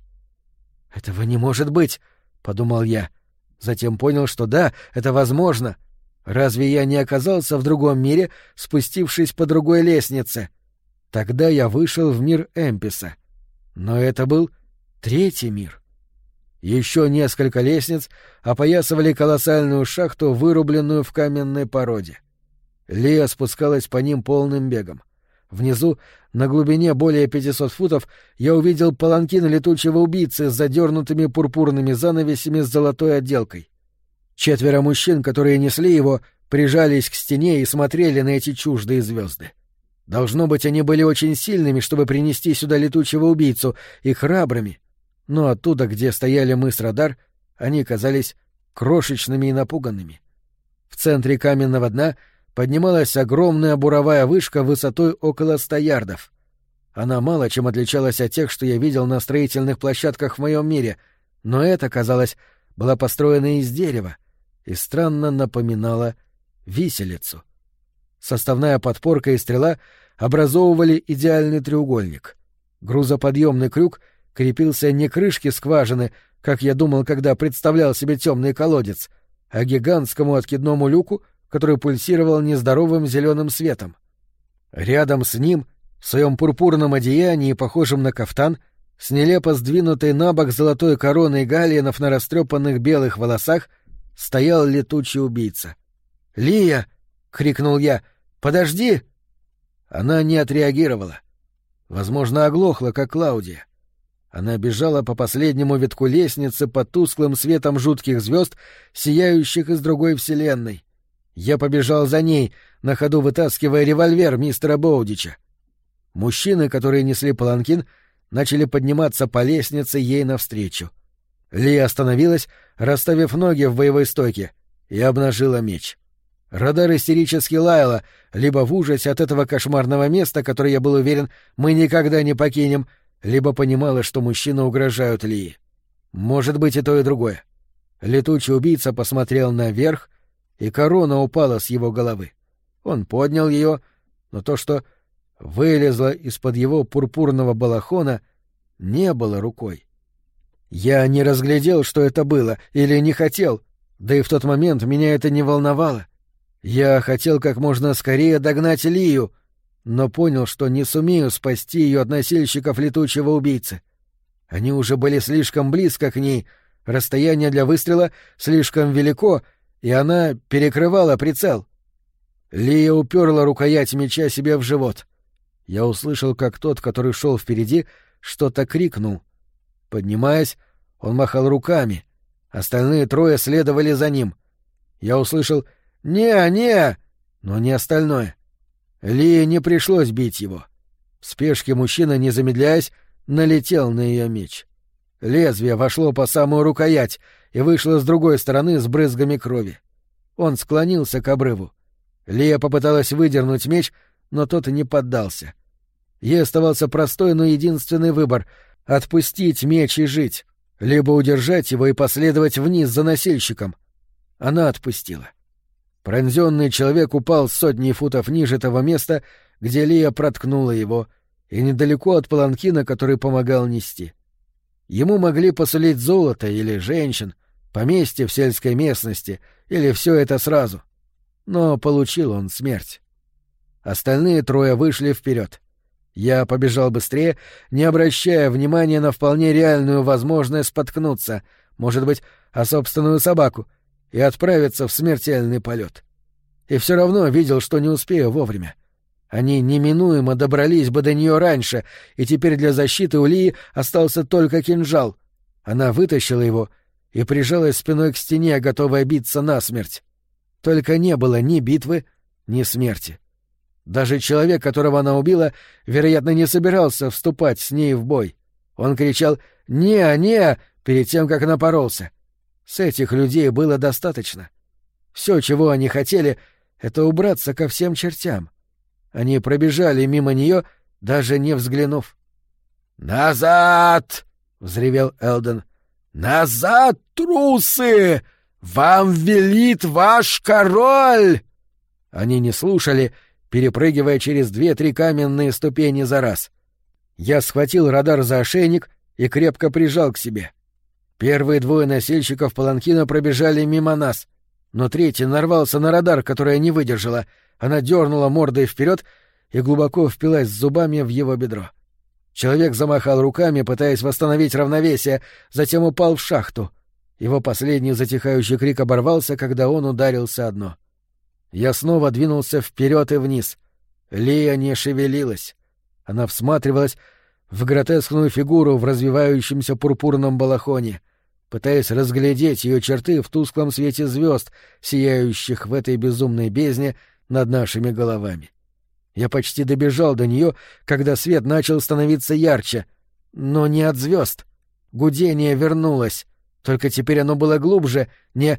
«Этого не может быть», — подумал я. Затем понял, что да, это возможно. Разве я не оказался в другом мире, спустившись по другой лестнице? Тогда я вышел в мир Эмписа. Но это был 3-й мир. Еще несколько лестниц опоясывали колоссальную шахту, вырубленную в каменной породе. Лия спускалась по ним полным бегом. Внизу, на глубине более 500 футов, я увидел паланкин летучего убийцы с задернутыми пурпурными занавесями с золотой отделкой. 4 мужчин, которые несли его, прижались к стене и смотрели на эти чуждые звезды. Должно быть, они были очень сильными, чтобы принести сюда летучего убийцу, и храбрыми. Но оттуда, где стояли мы с Радар, они казались крошечными и напуганными. В центре каменного дна поднималась огромная буровая вышка высотой около 100 ярдов. Она мало чем отличалась от тех, что я видел на строительных площадках в моем мире, но эта, казалось, была построена из дерева и странно напоминала виселицу. Составная подпорка и стрела образовывали идеальный треугольник. Грузоподъемный крюк крепился не к крышке скважины, как я думал, когда представлял себе темный колодец, а к гигантскому откидному люку, который пульсировал нездоровым зеленым светом. Рядом с ним, в своем пурпурном одеянии, похожем на кафтан, с нелепо сдвинутой на бок золотой короной галлиенов на растрепанных белых волосах, стоял летучий убийца. «Лия!» — крикнул я. «Подожди!» Она не отреагировала. Возможно, оглохла, как Клаудия. Она бежала по последнему витку лестницы под тусклым светом жутких звезд, сияющих из другой вселенной. Я побежал за ней, на ходу вытаскивая револьвер мистера Боудича. Мужчины, которые несли паланкин, начали подниматься по лестнице ей навстречу. Лия остановилась, расставив ноги в боевой стойке, и обнажила меч. Радар истерически лаяла, либо в ужасе от этого кошмарного места, которое, я был уверен, мы никогда не покинем, либо понимала, что мужчины угрожают Лии. Может быть, и то, и другое. Летучий убийца посмотрел наверх, и корона упала с его головы. Он поднял ее, но то, что вылезло из-под его пурпурного балахона, не было рукой. Я не разглядел, что это было, или не хотел, да и в тот момент меня это не волновало. Я хотел как можно скорее догнать Лию, но понял, что не сумею спасти ее от носильщиков летучего убийцы. Они уже были слишком близко к ней, расстояние для выстрела слишком велико, и она перекрывала прицел. Лия уперла рукоять меча себе в живот. Я услышал, как тот, который шел впереди, что-то крикнул. Поднимаясь, он махал руками. Остальные трое следовали за ним. Я услышал «Не-не!», но не остальное. Лии не пришлось бить его. В спешке мужчина, не замедляясь, налетел на ее меч. Лезвие вошло по самую рукоять и вышло с другой стороны с брызгами крови. Он склонился к обрыву. Лия попыталась выдернуть меч, но тот и не поддался. Ей оставался простой, но единственный выбор — отпустить меч и жить, либо удержать его и последовать вниз за носильщиком. Она отпустила. Пронзенный человек упал сотни футов ниже того места, где Лия проткнула его, и недалеко от паланкина, который помогал нести. Ему могли посулить золото или женщин, поместье в сельской местности, или все это сразу. Но получил он смерть. Остальные трое вышли вперед. Я побежал быстрее, не обращая внимания на вполне реальную возможность споткнуться, может быть, о собственную собаку, и отправиться в смертельный полет. И все равно видел, что не успею вовремя. Они неминуемо добрались бы до нее раньше, и теперь для защиты у Лии остался только кинжал. Она вытащила его и прижалась спиной к стене, готовая биться насмерть. Только не было ни битвы, ни смерти. Даже человек, которого она убила, вероятно, не собирался вступать с ней в бой. Он кричал «Не-не!» перед тем, как напоролся. С этих людей было достаточно. Все, чего они хотели, — это убраться ко всем чертям. Они пробежали мимо нее, даже не взглянув. «Назад!» — взревел Элден. «Назад, трусы! Вам велит ваш король!» Они не слушали, перепрыгивая через 2-3 каменные ступени за раз. Я схватил радар за ошейник и крепко прижал к себе. Первые двое носильщиков паланкина пробежали мимо нас, но третий нарвался на радар, которая не выдержала. Она дернула мордой вперед и глубоко впилась зубами в его бедро. Человек замахал руками, пытаясь восстановить равновесие, затем упал в шахту. Его последний затихающий крик оборвался, когда он ударился о дно. Я снова двинулся вперед и вниз. Лия не шевелилась. Она всматривалась в гротескную фигуру в развивающемся пурпурном балахоне, пытаясь разглядеть ее черты в тусклом свете звезд, сияющих в этой безумной бездне над нашими головами. Я почти добежал до нее, когда свет начал становиться ярче, но не от звезд. Гудение вернулось. Только теперь оно было глубже, не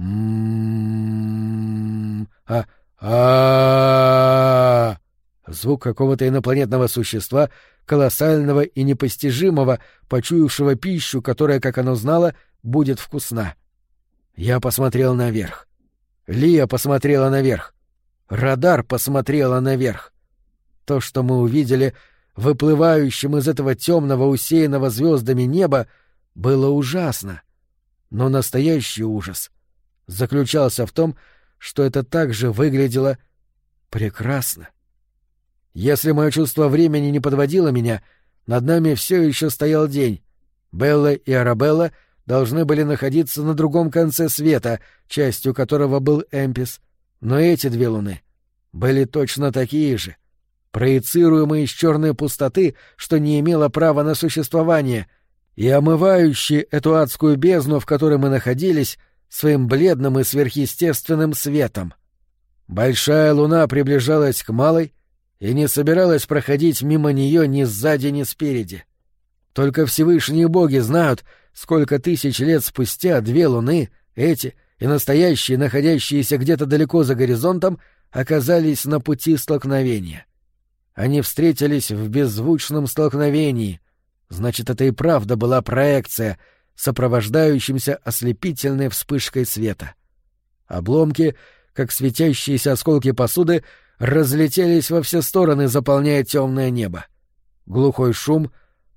звук какого-то инопланетного существа, колоссального и непостижимого, почуявшего пищу, которая, как оно знало, будет вкусна. Я посмотрел наверх. Лия посмотрела наверх. Радар посмотрела наверх. То, что мы увидели, выплывающим из этого темного, усеянного звездами неба, было ужасно. Но настоящий ужас заключался в том, что это также выглядело прекрасно. Если мое чувство времени не подводило меня, над нами все еще стоял день. Белла и Арабелла должны были находиться на другом конце света, частью которого был Эмпис, но эти две луны были точно такие же, проецируемые из черной пустоты, что не имело права на существование, и омывающие эту адскую бездну, в которой мы находились, своим бледным и сверхъестественным светом. Большая луна приближалась к малой и не собиралась проходить мимо нее ни сзади, ни спереди. Только Всевышние боги знают, сколько тысяч лет спустя две луны, эти и настоящие, находящиеся где-то далеко за горизонтом, оказались на пути столкновения. Они встретились в беззвучном столкновении. Значит, это и правда была проекция, сопровождающимся ослепительной вспышкой света. Обломки, как светящиеся осколки посуды, разлетелись во все стороны, заполняя темное небо. Глухой шум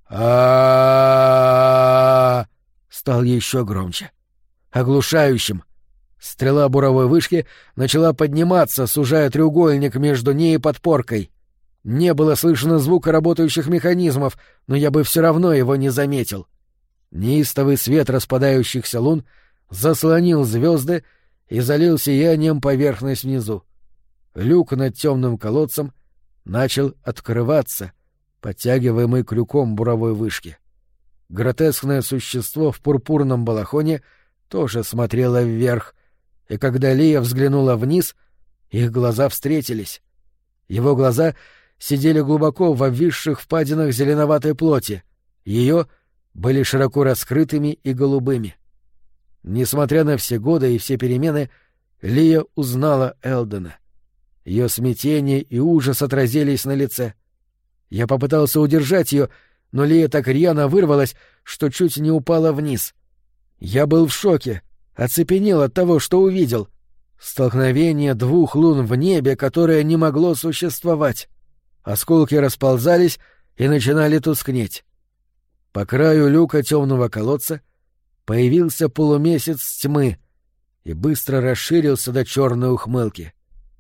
стал еще громче, оглушающим. Стрела буровой вышки начала подниматься, сужая треугольник между ней и подпоркой. Не было слышно звука работающих механизмов, но я бы все равно его не заметил. Неистовый свет распадающихся лун заслонил звезды и залил сиянием поверхность внизу. Люк над темным колодцем начал открываться, подтягиваемый крюком буровой вышки. Гротескное существо в пурпурном балахоне тоже смотрело вверх, и когда Лия взглянула вниз, их глаза встретились. Его глаза сидели глубоко в обвисших впадинах зеленоватой плоти, ее были широко раскрытыми и голубыми. Несмотря на все годы и все перемены, Лия узнала Элдена. Ее смятение и ужас отразились на лице. Я попытался удержать ее, но Лия так рьяно вырвалась, что чуть не упала вниз. Я был в шоке, оцепенел от того, что увидел. Столкновение двух лун в небе, которое не могло существовать. Осколки расползались и начинали тускнеть. По краю люка темного колодца появился полумесяц тьмы и быстро расширился до черной ухмылки.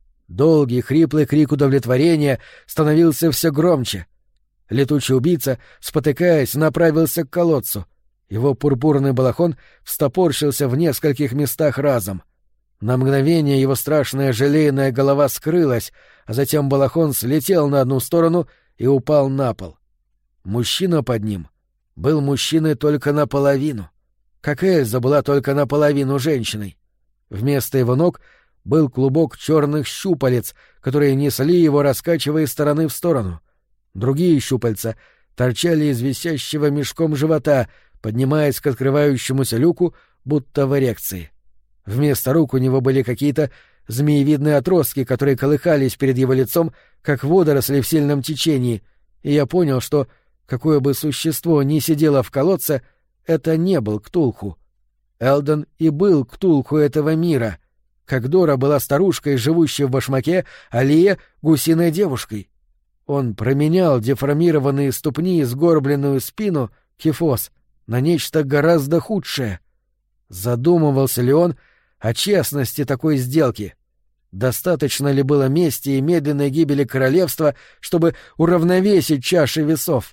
Долгий хриплый крик удовлетворения становился все громче. Летучий убийца, спотыкаясь, направился к колодцу. Его пурпурный балахон встопорщился в нескольких местах разом. На мгновение его страшная желейная голова скрылась, а затем балахон слетел на одну сторону и упал на пол. Мужчина под ним был мужчиной только наполовину, как Эльза была только наполовину женщиной. Вместо его ног был клубок черных щупалец, которые несли его, раскачивая из стороны в сторону. Другие щупальца торчали из висящего мешком живота, поднимаясь к открывающемуся люку, будто в эрекции. Вместо рук у него были какие-то змеевидные отростки, которые колыхались перед его лицом, как водоросли в сильном течении, и я понял, что, какое бы существо ни сидело в колодце, это не был Ктулху. Элден и был Ктулху этого мира, как Дора была старушкой, живущей в башмаке, а Лия — гусиной девушкой. Он променял деформированные ступни и сгорбленную спину, кифос, на нечто гораздо худшее. Задумывался ли он о честности такой сделки? Достаточно ли было мести и медленной гибели королевства, чтобы уравновесить чаши весов?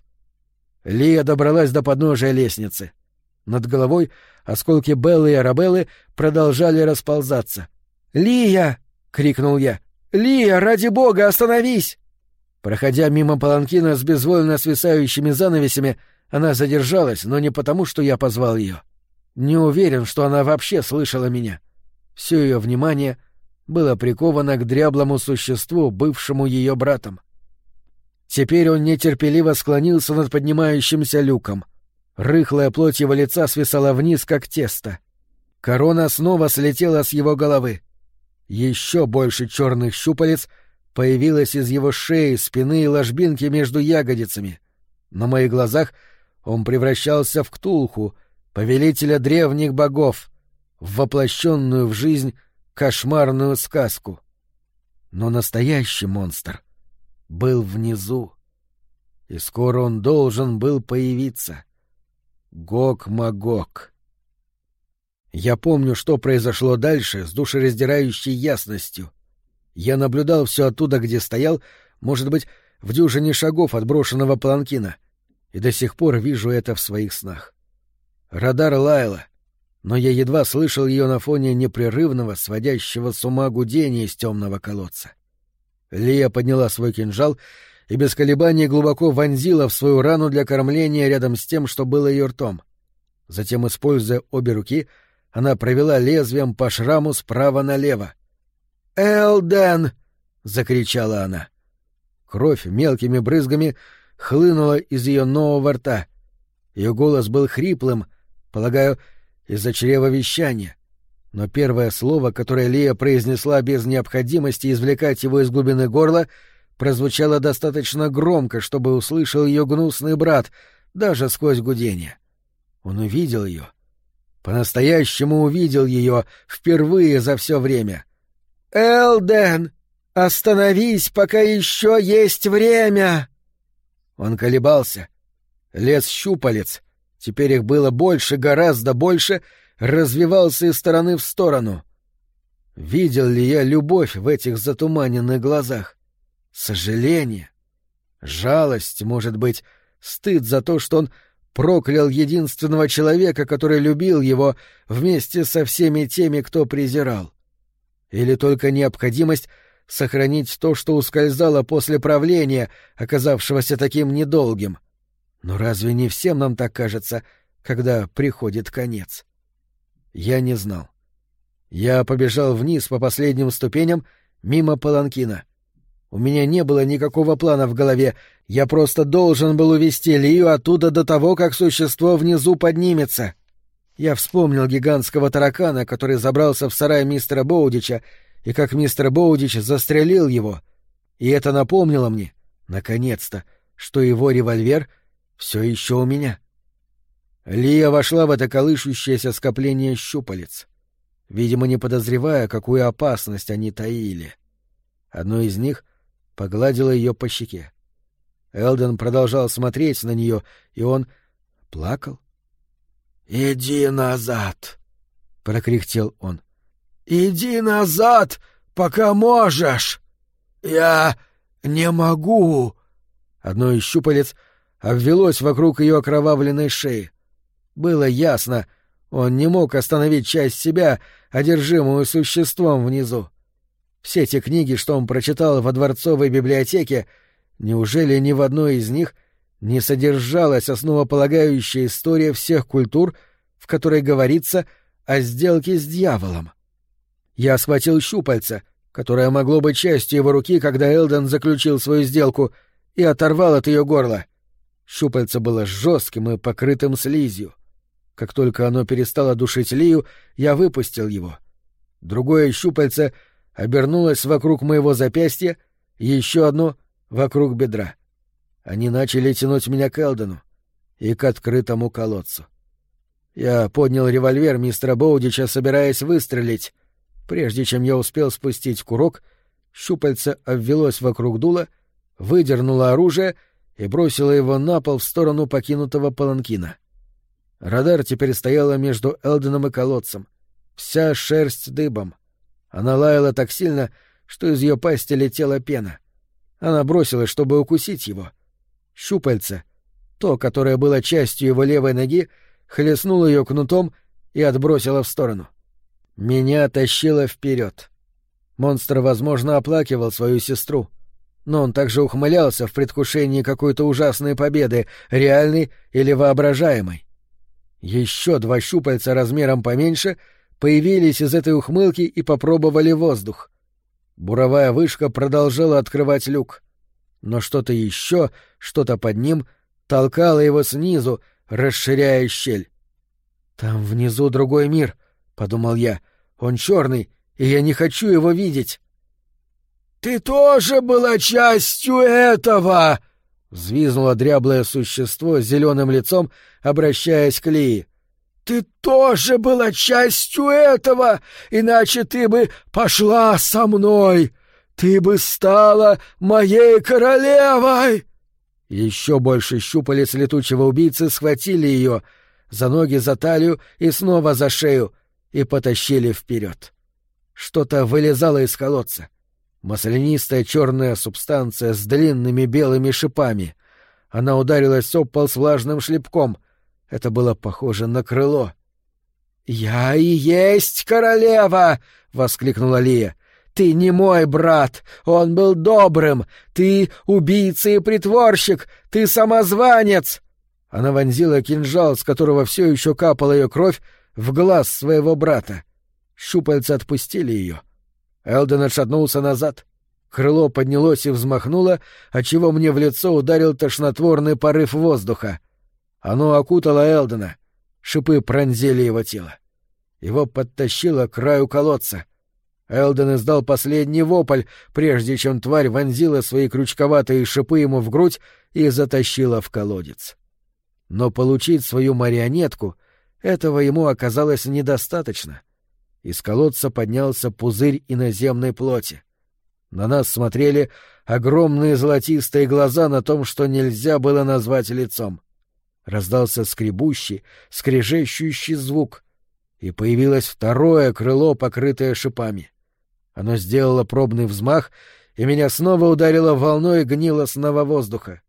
Лия добралась до подножия лестницы. Над головой осколки Беллы и Арабеллы продолжали расползаться. «Лия!» — крикнул я. «Лия, ради бога, остановись!» Проходя мимо паланкина с безвольно свисающими занавесями, она задержалась, но не потому, что я позвал ее. Не уверен, что она вообще слышала меня. Все ее внимание было приковано к дряблому существу, бывшему ее братом. Теперь он нетерпеливо склонился над поднимающимся люком. Рыхлая плоть его лица свисала вниз, как тесто. Корона снова слетела с его головы. Еще больше черных щупалец появилось из его шеи, спины и ложбинки между ягодицами. На моих глазах он превращался в Ктулху, повелителя древних богов, в воплощенную в жизнь кошмарную сказку. Но настоящий монстр был внизу, и скоро он должен был появиться. Гог-Магог. Я помню, что произошло дальше с душераздирающей ясностью. Я наблюдал все оттуда, где стоял, может быть, в дюжине шагов от брошенного паланкина, и до сих пор вижу это в своих снах. Радар лаяла, но я едва слышал ее на фоне непрерывного, сводящего с ума гудения из темного колодца. Лия подняла свой кинжал и без колебаний глубоко вонзила в свою рану для кормления рядом с тем, что было ее ртом. Затем, используя обе руки, она провела лезвием по шраму справа налево. «Элден!» — закричала она. Кровь мелкими брызгами хлынула из ее нового рта. Ее голос был хриплым, полагаю, из-за чревовещания. Но первое слово, которое Лия произнесла без необходимости извлекать его из глубины горла, прозвучало достаточно громко, чтобы услышал ее гнусный брат, даже сквозь гудение. Он увидел ее. По-настоящему увидел ее впервые за все время. «Элден, остановись, пока еще есть время!» Он колебался. Лес щупалец, теперь их было больше, гораздо больше, развивался из стороны в сторону. Видел ли я любовь в этих затуманенных глазах? Сожаление, жалость, может быть, стыд за то, что он проклял единственного человека, который любил его, вместе со всеми теми, кто презирал. Или только необходимость сохранить то, что ускользало после правления, оказавшегося таким недолгим. Но разве не всем нам так кажется, когда приходит конец? Я не знал. Я побежал вниз по последним ступеням, мимо паланкина. У меня не было никакого плана в голове, я просто должен был увести Лию оттуда до того, как существо внизу поднимется. Я вспомнил гигантского таракана, который забрался в сарай мистера Боудича, и как мистер Боудич застрелил его. И это напомнило мне, наконец-то, что его револьвер все еще у меня. Лия вошла в это колышущееся скопление щупалец, видимо, не подозревая, какую опасность они таили. Одно из них погладило ее по щеке. Элден продолжал смотреть на нее, и он плакал. «Иди назад!» — прокряхтел он. «Иди назад, пока можешь! Я не могу!» Одно из щупалец обвелось вокруг ее окровавленной шеи. Было ясно, он не мог остановить часть себя, одержимую существом внизу. Все те книги, что он прочитал во дворцовой библиотеке, неужели ни в одной из них не содержалась основополагающая история всех культур, в которой говорится о сделке с дьяволом? Я схватил щупальце, которое могло быть частью его руки, когда Элден заключил свою сделку, и оторвал от ее горла. Щупальце было жестким и покрытым слизью. Как только оно перестало душить Лию, я выпустил его. Другое щупальце обернулось вокруг моего запястья, еще одно — вокруг бедра. Они начали тянуть меня к Элдену и к открытому колодцу. Я поднял револьвер мистера Боудича, собираясь выстрелить. Прежде чем я успел спустить курок, щупальце обвелось вокруг дула, выдернуло оружие и бросило его на пол в сторону покинутого паланкина. Радар теперь стояла между Элденом и колодцем, вся шерсть дыбом. Она лаяла так сильно, что из ее пасти летела пена. Она бросилась, чтобы укусить его. Щупальце, то, которое было частью его левой ноги, хлестнуло ее кнутом и отбросило в сторону. Меня тащило вперед. Монстр, возможно, оплакивал свою сестру, но он также ухмылялся в предвкушении какой-то ужасной победы, реальной или воображаемой. Еще два щупальца размером поменьше появились из этой ухмылки и попробовали воздух. Буровая вышка продолжала открывать люк. Но что-то еще, что-то под ним, толкало его снизу, расширяя щель. «Там внизу другой мир», — подумал я. «Он черный, и я не хочу его видеть». «Ты тоже была частью этого!» — взвизгнуло дряблое существо с зеленым лицом, обращаясь к Лии. «Ты тоже была частью этого, иначе ты бы пошла со мной! Ты бы стала моей королевой!» Еще больше щупалец летучего убийцы схватили ее за ноги, за талию и снова за шею и потащили вперед. Что-то вылезало из колодца. Маслянистая черная субстанция с длинными белыми шипами. Она ударилась об пол с влажным шлепком. Это было похоже на крыло. «Я и есть королева!» — воскликнула Лия. «Ты не мой брат! Он был добрым! Ты убийца и притворщик! Ты самозванец!» Она вонзила кинжал, с которого все еще капала ее кровь, в глаз своего брата. Щупальца отпустили ее. Элден отшатнулся назад. Крыло поднялось и взмахнуло, отчего мне в лицо ударил тошнотворный порыв воздуха. Оно окутало Элдена. Шипы пронзили его тело. Его подтащило к краю колодца. Элден издал последний вопль, прежде чем тварь вонзила свои крючковатые шипы ему в грудь и затащила в колодец. Но получить свою марионетку — этого ему оказалось недостаточно. Из колодца поднялся пузырь иноземной плоти. На нас смотрели огромные золотистые глаза на том, что нельзя было назвать лицом. Раздался скребущий, скрежещущий звук, и появилось второе крыло, покрытое шипами. Оно сделало пробный взмах, и меня снова ударило волной гнилостного воздуха.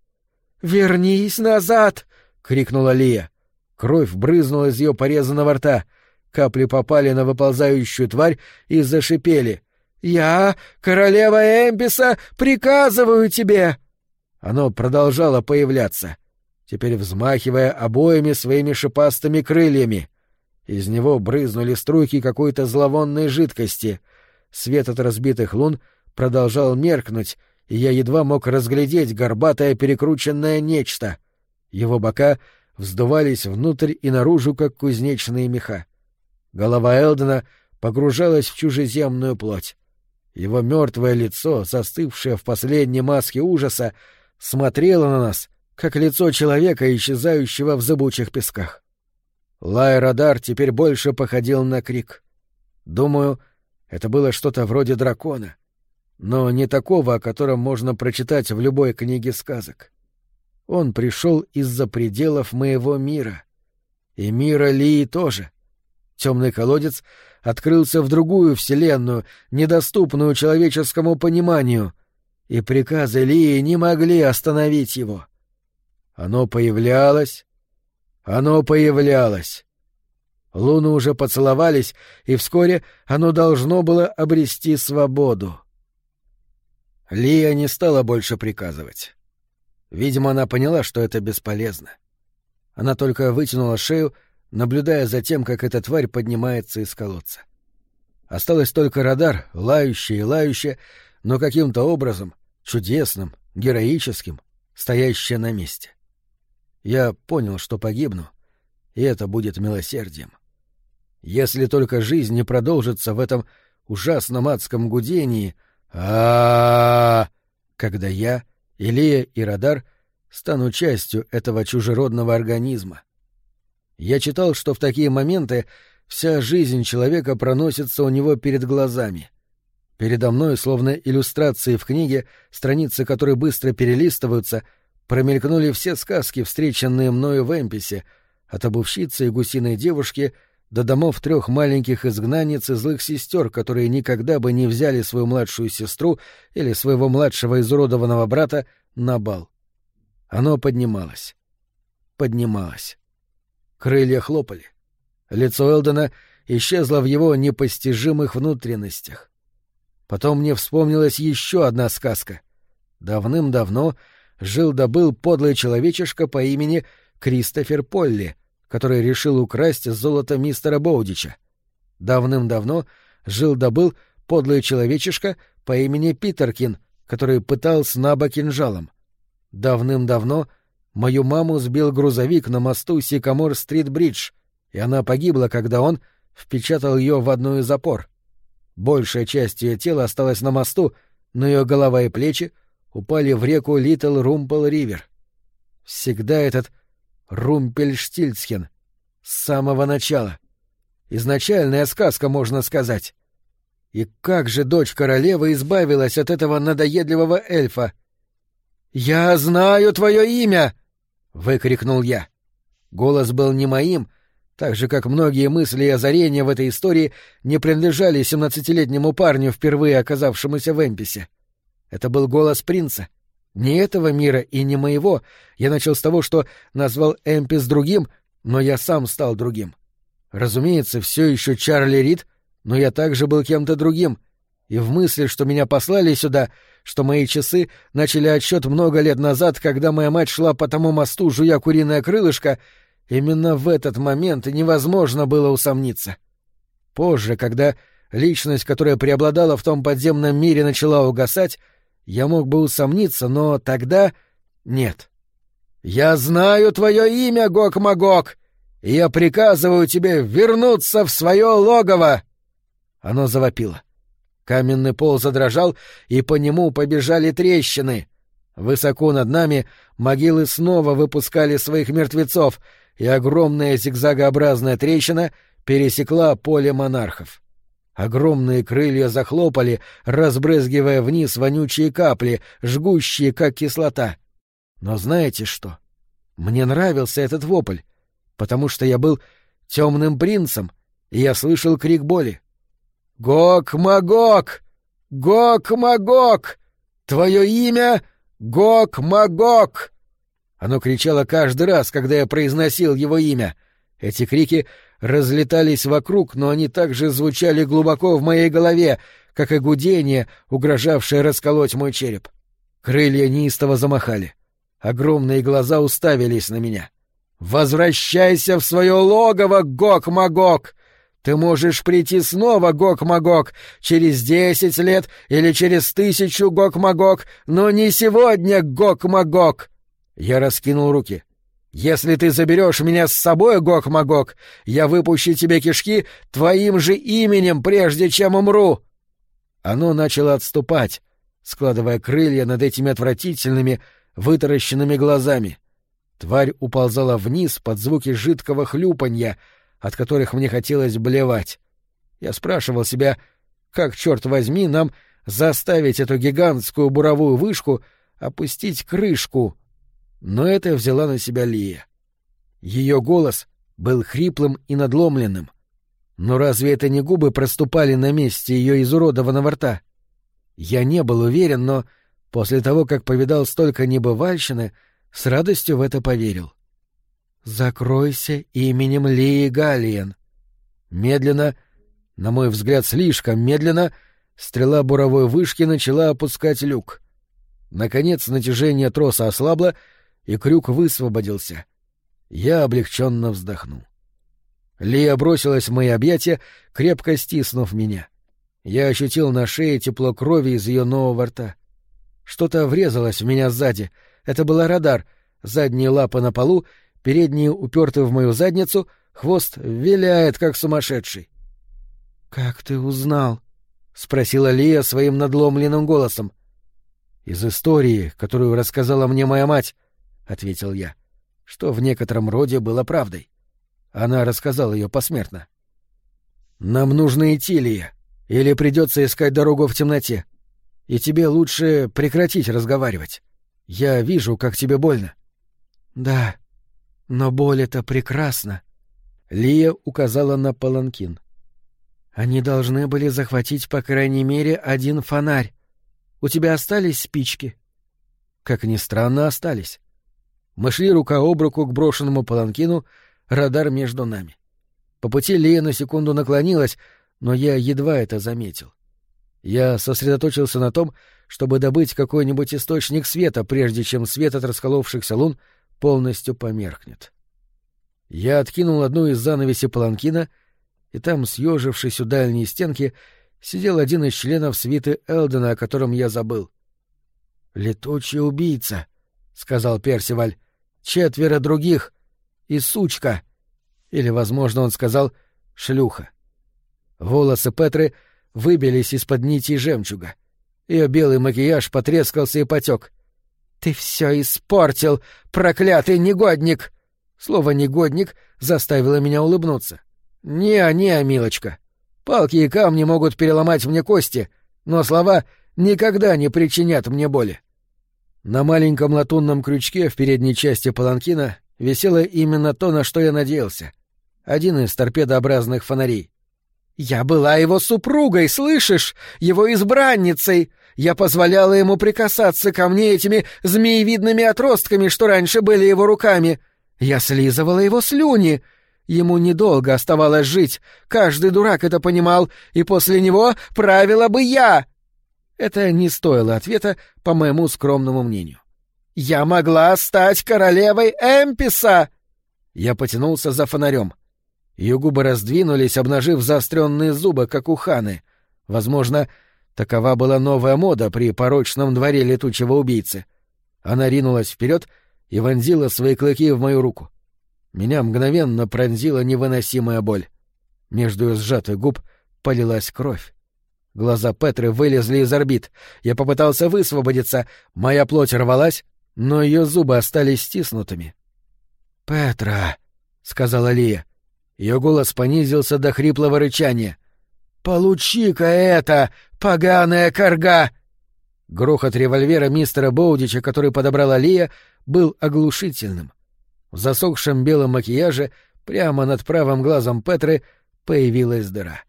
«Вернись назад!» — крикнула Лия. Кровь брызнула из ее порезанного рта. Капли попали на выползающую тварь и зашипели. «Я, королева Эмписа, приказываю тебе!» Оно продолжало появляться, теперь взмахивая обоими своими шипастыми крыльями. Из него брызнули струйки какой-то зловонной жидкости. Свет от разбитых лун продолжал меркнуть, и я едва мог разглядеть горбатое перекрученное нечто. Его бока вздувались внутрь и наружу, как кузнечные меха. Голова Элдена погружалась в чужеземную плоть. Его мертвое лицо, застывшее в последней маске ужаса, смотрело на нас, как лицо человека, исчезающего в зыбучих песках. Лай Радар теперь больше походил на крик. Думаю, это было что-то вроде дракона, но не такого, о котором можно прочитать в любой книге сказок. Он пришел из-за пределов моего мира. И мира Лии тоже. Темный колодец открылся в другую вселенную, недоступную человеческому пониманию, и приказы Лии не могли остановить его. Оно появлялось. Луны уже поцеловались, и вскоре оно должно было обрести свободу. Лия не стала больше приказывать. Видимо, она поняла, что это бесполезно. Она только вытянула шею, наблюдая за тем, как эта тварь поднимается из колодца. Осталось только Радар, лающий и лающий, но каким-то образом, чудесным, героическим, стоящая на месте. Я понял, что погибну, и это будет милосердием. Если только жизнь не продолжится в этом ужасном адском гудении, когда я, Илия и Радар стану частью этого чужеродного организма. Я читал, что в такие моменты вся жизнь человека проносится у него перед глазами. Передо мной, словно иллюстрации в книге, страницы которой быстро перелистываются, промелькнули все сказки, встреченные мною в Эмписе, от обувщицы и гусиной девушки до домов 3 маленьких изгнанниц и злых сестер, которые никогда бы не взяли свою младшую сестру или своего младшего изуродованного брата на бал. Оно поднималось. Крылья хлопали. Лицо Элдена исчезло в его непостижимых внутренностях. Потом мне вспомнилась еще одна сказка. Давным-давно жил-да был подлый человечишка по имени Кристофер Полли, который решил украсть золото мистера Боудича. Давным-давно жил-да-был подлый человечишка по имени Питеркин, который пытал снаба кинжалом. Давным-давно Мою маму сбил грузовик на мосту Сикамор-стрит-бридж, и она погибла, когда он впечатал ее в одну из опор. Большая часть ее тела осталась на мосту, но ее голова и плечи упали в реку Литл-Румпел-Ривер. Всегда этот Румпельштильцхен. С самого начала. Изначальная сказка, можно сказать. И как же дочь королевы избавилась от этого надоедливого эльфа? «Я знаю твое имя!» — выкрикнул я. Голос был не моим, так же, как многие мысли и озарения в этой истории не принадлежали 17-летнему парню, впервые оказавшемуся в Эмписе. Это был голос принца. Не этого мира и не моего. Я начал с того, что назвал Эмпис другим, но я сам стал другим. Разумеется, все еще Чарли Рид, но я также был кем-то другим. И в мысли, что меня послали сюда, что мои часы начали отсчет много лет назад, когда моя мать шла по тому мосту, жуя куриное крылышко, именно в этот момент невозможно было усомниться. Позже, когда личность, которая преобладала в том подземном мире, начала угасать, я мог бы усомниться, но тогда нет. «Я знаю твое имя, Гог-Магог, и я приказываю тебе вернуться в свое логово!» Оно завопило. Каменный пол задрожал, и по нему побежали трещины. Высоко над нами могилы снова выпускали своих мертвецов, и огромная зигзагообразная трещина пересекла поле монархов. Огромные крылья захлопали, разбрызгивая вниз вонючие капли, жгущие, как кислота. Но знаете что? Мне нравился этот вопль, потому что я был темным принцем, и я слышал крик боли. «Гог-Магог! Гог-Магог! Твое имя — Гог-Магог!» Оно кричало каждый раз, когда я произносил его имя. Эти крики разлетались вокруг, но они также звучали глубоко в моей голове, как и гудение, угрожавшее расколоть мой череп. Крылья неистово замахали. Огромные глаза уставились на меня. «Возвращайся в свое логово, Гог-Магог! Ты можешь прийти снова, Гог-Магог, через 10 лет или через 1000, Гог-Магог, но не сегодня, Гог-Магог!» Я раскинул руки. «Если ты заберешь меня с собой, Гог-Магог, я выпущу тебе кишки твоим же именем, прежде чем умру!» Оно начало отступать, складывая крылья над этими отвратительными, вытаращенными глазами. Тварь уползала вниз под звуки жидкого хлюпанья, от которых мне хотелось блевать. Я спрашивал себя, как, черт возьми, нам заставить эту гигантскую буровую вышку опустить крышку. Но это взяла на себя Лия. Ее голос был хриплым и надломленным. Но разве это не губы проступали на месте ее изуродованного рта? Я не был уверен, но после того, как повидал столько небывальщины, с радостью в это поверил. «Закройся именем Лии Галлиен». Медленно, на мой взгляд, слишком медленно, стрела буровой вышки начала опускать люк. Наконец натяжение троса ослабло, и крюк высвободился. Я облегченно вздохнул. Лия бросилась в мои объятия, крепко стиснув меня. Я ощутил на шее тепло крови из ее нового рта. Что-то врезалось в меня сзади. Это был радар. Задние лапы на полу, передние уперты в мою задницу, хвост виляет, как сумасшедший. — Как ты узнал? — спросила Лия своим надломленным голосом. — Из истории, которую рассказала мне моя мать, — ответил я, что в некотором роде было правдой. Она рассказала ее посмертно. — Нам нужно идти, Лия, или придется искать дорогу в темноте. И тебе лучше прекратить разговаривать. Я вижу, как тебе больно. — Да, но боль — это прекрасно. Лия указала на паланкин. Они должны были захватить по крайней мере один фонарь. У тебя остались спички? Как ни странно, остались. Мы шли рука об руку к брошенному паланкину, радар между нами. По пути Лия на секунду наклонилась, но я едва это заметил. Я сосредоточился на том, чтобы добыть какой-нибудь источник света, прежде чем свет от расколовшихся лун полностью померкнет. Я откинул одну из занавесей паланкина, и там, съежившись у дальней стенки, сидел один из членов свиты Элдена, о котором я забыл. — «Летучий убийца», — сказал Персиваль. — 4 других и сучка. Или, возможно, он сказал «шлюха». Волосы Петры выбились из-под нитей жемчуга. Ее белый макияж потрескался и потек. «Ты все испортил, проклятый негодник!» Слово «негодник» заставило меня улыбнуться. «Не, милочка. Палки и камни могут переломать мне кости, но слова никогда не причинят мне боли». На маленьком латунном крючке в передней части паланкина висело именно то, на что я надеялся. Один из торпедообразных фонарей. «Я была его супругой, слышишь? Его избранницей! Я позволяла ему прикасаться ко мне этими змеевидными отростками, что раньше были его руками. Я слизывала его слюни. Ему недолго оставалось жить, каждый дурак это понимал, и после него правила бы я!» Это не стоило ответа, по моему скромному мнению. «Я могла стать королевой Эмписа!» Я потянулся за фонарем. Ее губы раздвинулись, обнажив заостренные зубы, как у Ханы. Возможно, такова была новая мода при порочном дворе летучего убийцы. Она ринулась вперед и вонзила свои клыки в мою руку. Меня мгновенно пронзила невыносимая боль. Между ее сжатых губ полилась кровь. Глаза Петры вылезли из орбит. Я попытался высвободиться, моя плоть рвалась, но ее зубы остались стиснутыми. «Петра», — сказала Лия. Ее голос понизился до хриплого рычания. «Получи-ка это, поганая корга!» Грохот револьвера мистера Боудича, который подобрала Лия, был оглушительным. В засохшем белом макияже прямо над правым глазом Петры появилась дыра.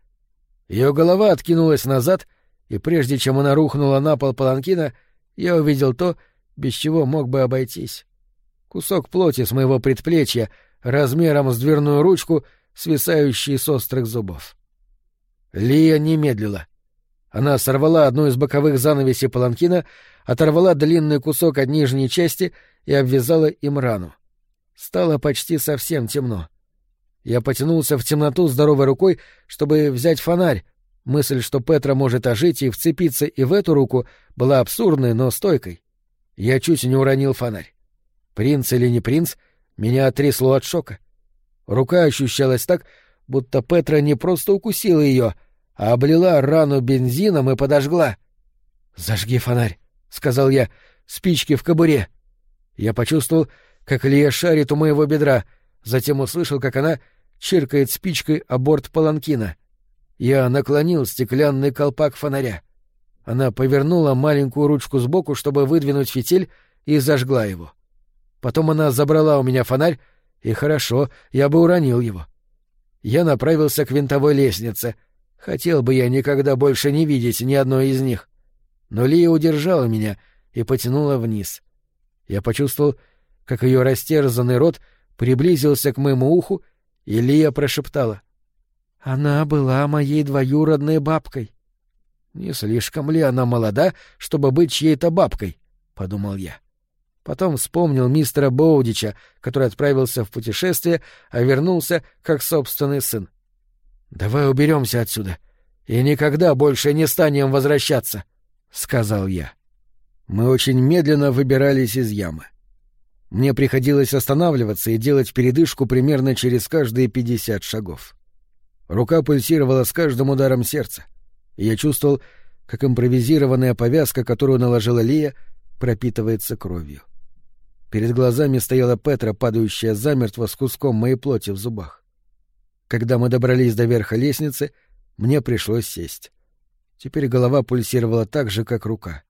Ее голова откинулась назад, и прежде чем она рухнула на пол паланкина, я увидел то, без чего мог бы обойтись. Кусок плоти с моего предплечья, размером с дверную ручку, свисающий с острых зубов. Лия не медлила. Она сорвала одну из боковых занавесей паланкина, оторвала длинный кусок от нижней части и обвязала им рану. Стало почти совсем темно. Я потянулся в темноту здоровой рукой, чтобы взять фонарь. Мысль, что Петра может ожить и вцепиться и в эту руку, была абсурдной, но стойкой. Я чуть не уронил фонарь. Принц или не принц, меня трясло от шока. Рука ощущалась так, будто Петра не просто укусила ее, а облила рану бензином и подожгла. «Зажги фонарь», — сказал я, — «спички в кобуре». Я почувствовал, как Лия шарит у моего бедра, затем услышал, как она чиркает спичкой о борт паланкина. Я наклонил стеклянный колпак фонаря. Она повернула маленькую ручку сбоку, чтобы выдвинуть фитиль, и зажгла его. Потом она забрала у меня фонарь, и хорошо, я бы уронил его. Я направился к винтовой лестнице. Хотел бы я никогда больше не видеть ни одной из них. Но Лия удержала меня и потянула вниз. Я почувствовал, как ее растерзанный рот приблизился к моему уху, и Лия прошептала: «Она была моей двоюродной бабкой». «Не слишком ли она молода, чтобы быть чьей-то бабкой?» — подумал я. Потом вспомнил мистера Боудича, который отправился в путешествие, а вернулся как собственный сын. «Давай уберемся отсюда и никогда больше не станем возвращаться», — сказал я. Мы очень медленно выбирались из ямы. Мне приходилось останавливаться и делать передышку примерно через каждые 50 шагов. Рука пульсировала с каждым ударом сердца, и я чувствовал, как импровизированная повязка, которую наложила Лия, пропитывается кровью. Перед глазами стояла Петра, падающая замертво с куском моей плоти в зубах. Когда мы добрались до верха лестницы, мне пришлось сесть. Теперь голова пульсировала так же, как рука.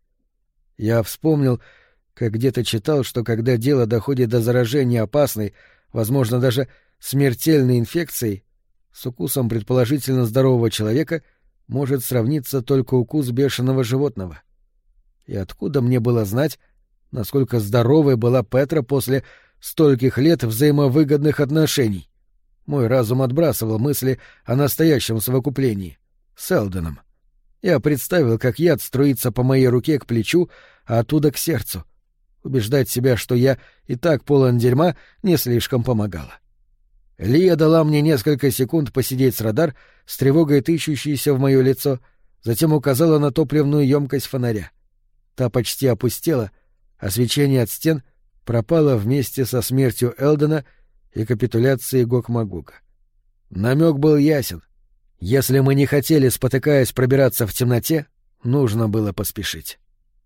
Я вспомнил, как где-то читал, что когда дело доходит до заражения опасной, возможно, даже смертельной инфекцией, с укусом предположительно здорового человека может сравниться только укус бешеного животного. И откуда мне было знать, насколько здоровой была Петра после стольких лет взаимовыгодных отношений? Мой разум отбрасывал мысли о настоящем совокуплении с Элденом. Я представил, как яд струится по моей руке к плечу, а оттуда к сердцу. Убеждать себя, что я и так полон дерьма, не слишком помогало. Лия дала мне несколько секунд посидеть с радар, с тревогой тычущейся в мое лицо, затем указала на топливную емкость фонаря. Та почти опустела, а свечение от стен пропала вместе со смертью Элдена и капитуляцией Гог-Магога. Намек был ясен. Если мы не хотели, спотыкаясь, пробираться в темноте, нужно было поспешить.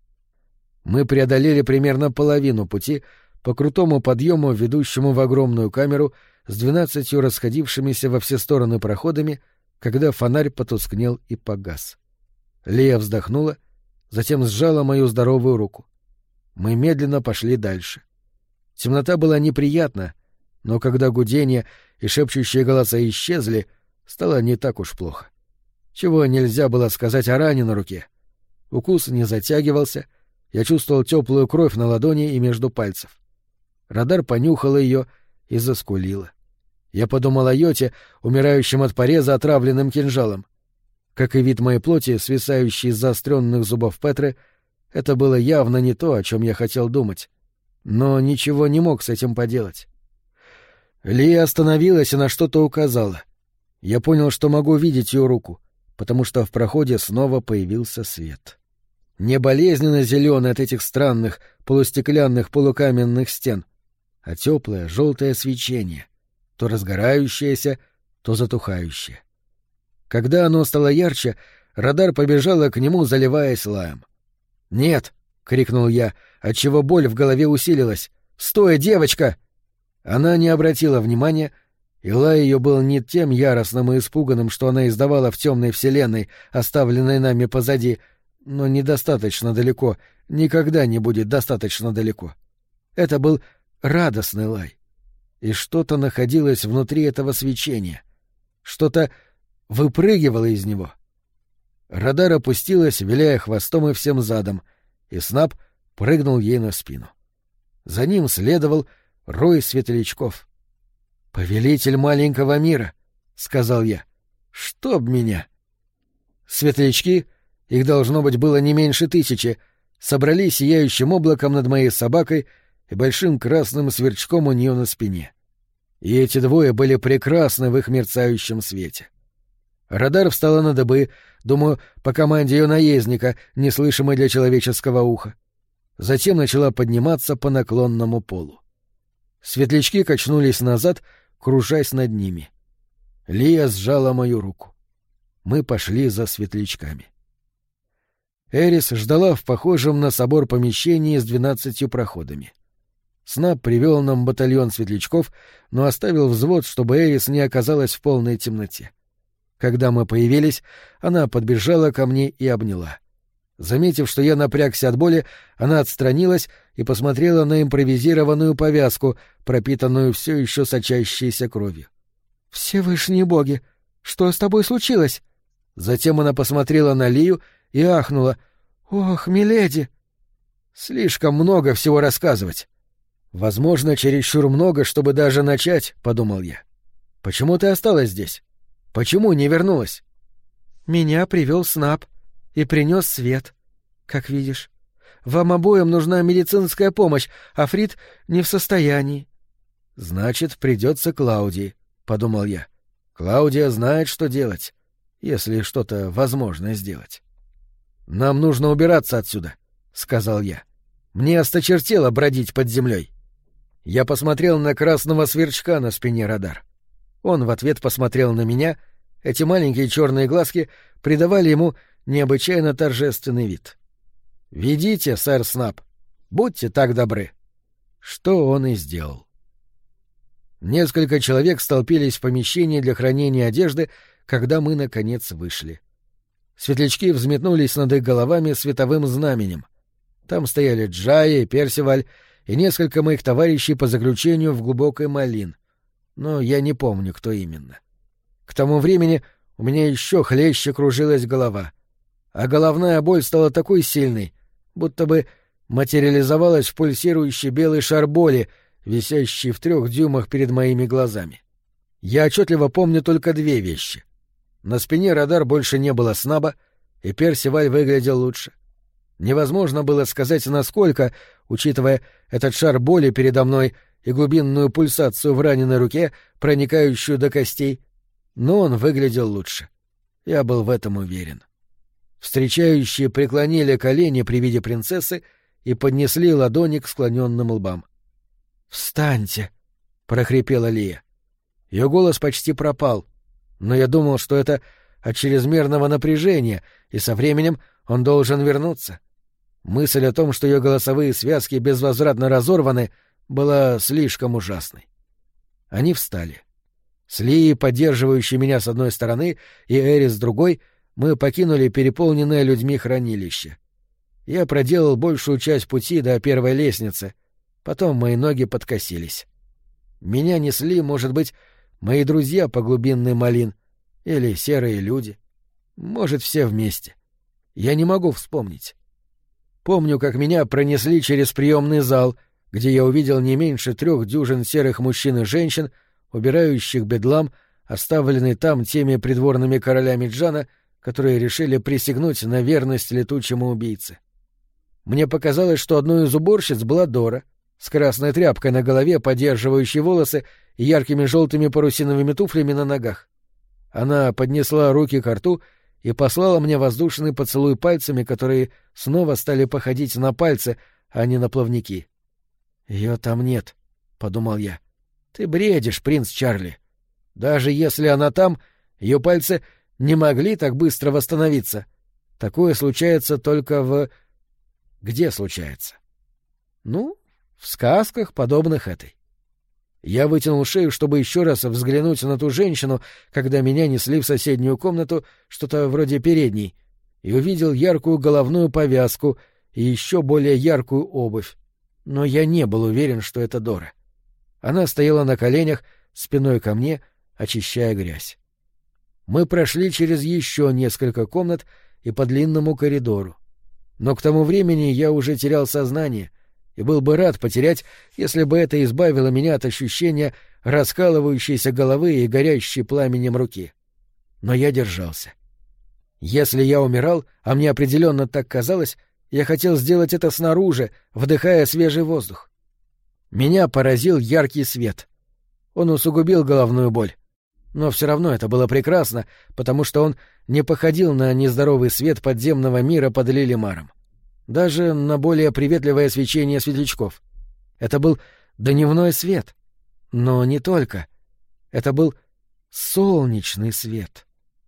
Мы преодолели примерно половину пути по крутому подъему, ведущему в огромную камеру с 12 расходившимися во все стороны проходами, когда фонарь потускнел и погас. Лия вздохнула, затем сжала мою здоровую руку. Мы медленно пошли дальше. Темнота была неприятна, но когда гудение и шепчущие голоса исчезли, стало не так уж плохо. Чего нельзя было сказать о ране на руке. Укус не затягивался, я чувствовал теплую кровь на ладони и между пальцев. Радар понюхала ее и заскулила. Я подумал о Йоте, умирающем от пореза отравленным кинжалом. Как и вид моей плоти, свисающей из заостренных зубов Петры, это было явно не то, о чем я хотел думать. Но ничего не мог с этим поделать. Лия остановилась и на что-то указала. Я понял, что могу видеть ее руку, потому что в проходе снова появился свет. Не болезненно зеленый от этих странных полустеклянных полукаменных стен, а теплое желтое свечение, то разгорающееся, то затухающее. Когда оно стало ярче, Радар побежала к нему, заливаясь лаем. «Нет!» — крикнул я, отчего боль в голове усилилась. «Стой, девочка!» Она не обратила внимания, и лай ее был не тем яростным и испуганным, что она издавала в темной вселенной, оставленной нами позади, но недостаточно далеко, никогда не будет достаточно далеко. Это был радостный лай. И что-то находилось внутри этого свечения. Что-то выпрыгивало из него. Радар опустилась, виляя хвостом и всем задом, и Снап прыгнул ей на спину. За ним следовал рой светлячков. «Повелитель маленького мира», — сказал я, — «чтоб меня». Светлячки, их должно быть было не меньше 1000, собрались сияющим облаком над моей собакой и большим красным сверчком у нее на спине. И эти двое были прекрасны в их мерцающем свете. Радар встала на дыбы, думаю, по команде ее наездника, неслышимой для человеческого уха. Затем начала подниматься по наклонному полу. Светлячки качнулись назад, кружась над ними. Лия сжала мою руку. Мы пошли за светлячками. Эрис ждала в похожем на собор помещении с 12 проходами. Снап привел нам батальон светлячков, но оставил взвод, чтобы Эрис не оказалась в полной темноте. Когда мы появились, она подбежала ко мне и обняла. Заметив, что я напрягся от боли, она отстранилась и посмотрела на импровизированную повязку, пропитанную все еще сочащейся кровью. «Всевышние боги! Что с тобой случилось?» Затем она посмотрела на Лию и ахнула. «Ох, миледи!» «Слишком много всего рассказывать. Возможно, чересчур много, чтобы даже начать», — подумал я. «Почему ты осталась здесь? Почему не вернулась?» «Меня привел Снап и принес свет, как видишь. Вам обоим нужна медицинская помощь, а Фрид не в состоянии». «Значит, придется Клаудии», — подумал я. «Клаудия знает, что делать, если что-то возможно сделать». «Нам нужно убираться отсюда», — сказал я. «Мне осточертело бродить под землей». Я посмотрел на красного сверчка на спине Радар. Он в ответ посмотрел на меня. Эти маленькие черные глазки придавали ему необычайно торжественный вид. «Ведите, сэр Снап. Будьте так добры». Что он и сделал. Несколько человек столпились в помещении для хранения одежды, когда мы, наконец, вышли. Светлячки взметнулись над их головами световым знаменем. Там стояли Джая и Персиваль, и несколько моих товарищей по заключению в глубокой Малин. Но я не помню, кто именно. К тому времени у меня еще хлеще кружилась голова, а головная боль стала такой сильной, будто бы материализовалась в пульсирующий белый шар боли, висящий в 3 дюймах перед моими глазами. Я отчетливо помню только 2 вещи. На спине Радар больше не было Снаба, и Персиваль выглядел лучше. Невозможно было сказать, насколько, учитывая этот шар боли передо мной и глубинную пульсацию в раненой руке, проникающую до костей, но он выглядел лучше. Я был в этом уверен. Встречающие преклонили колени при виде принцессы и поднесли ладони к склоненным лбам. «Встаньте!» — прохрипела Лия. Ее голос почти пропал, но я думал, что это от чрезмерного напряжения, и со временем он должен вернуться. Мысль о том, что ее голосовые связки безвозвратно разорваны, была слишком ужасной. Они встали. С Лией, поддерживающей меня с одной стороны, и Эри с другой, мы покинули переполненное людьми хранилище. Я проделал большую часть пути до первой лестницы, потом мои ноги подкосились. Меня несли, может быть, мои друзья по глубинной Малин или серые люди. Может, все вместе. Я не могу вспомнить. Помню, как меня пронесли через приемный зал, где я увидел не меньше 3 дюжин серых мужчин и женщин, убирающих бедлам, оставленный там теми придворными королями Джана, которые решили присягнуть на верность летучему убийце. Мне показалось, что одной из уборщиц была Дора, с красной тряпкой на голове, поддерживающей волосы, и яркими желтыми парусиновыми туфлями на ногах. Она поднесла руки ко рту и послала мне воздушный поцелуй пальцами, которые снова стали походить на пальцы, а не на плавники. «Ее там нет», — подумал я. «Ты бредишь, принц Чарли. Даже если она там, ее пальцы не могли так быстро восстановиться. Такое случается только в... Где случается? Ну, в сказках, подобных этой. Я вытянул шею, чтобы еще раз взглянуть на ту женщину, когда меня несли в соседнюю комнату, что-то вроде передней, и увидел яркую головную повязку и еще более яркую обувь. Но я не был уверен, что это Дора. Она стояла на коленях, спиной ко мне, очищая грязь. Мы прошли через еще несколько комнат и по длинному коридору. Но к тому времени я уже терял сознание и был бы рад потерять, если бы это избавило меня от ощущения раскалывающейся головы и горящей пламенем руки. Но я держался. Если я умирал, а мне определенно так казалось, я хотел сделать это снаружи, вдыхая свежий воздух. Меня поразил яркий свет. Он усугубил головную боль. Но все равно это было прекрасно, потому что он не походил на нездоровый свет подземного мира под Лилимаром. Даже на более приветливое свечение светлячков. Это был дневной свет. Но не только. Это был солнечный свет.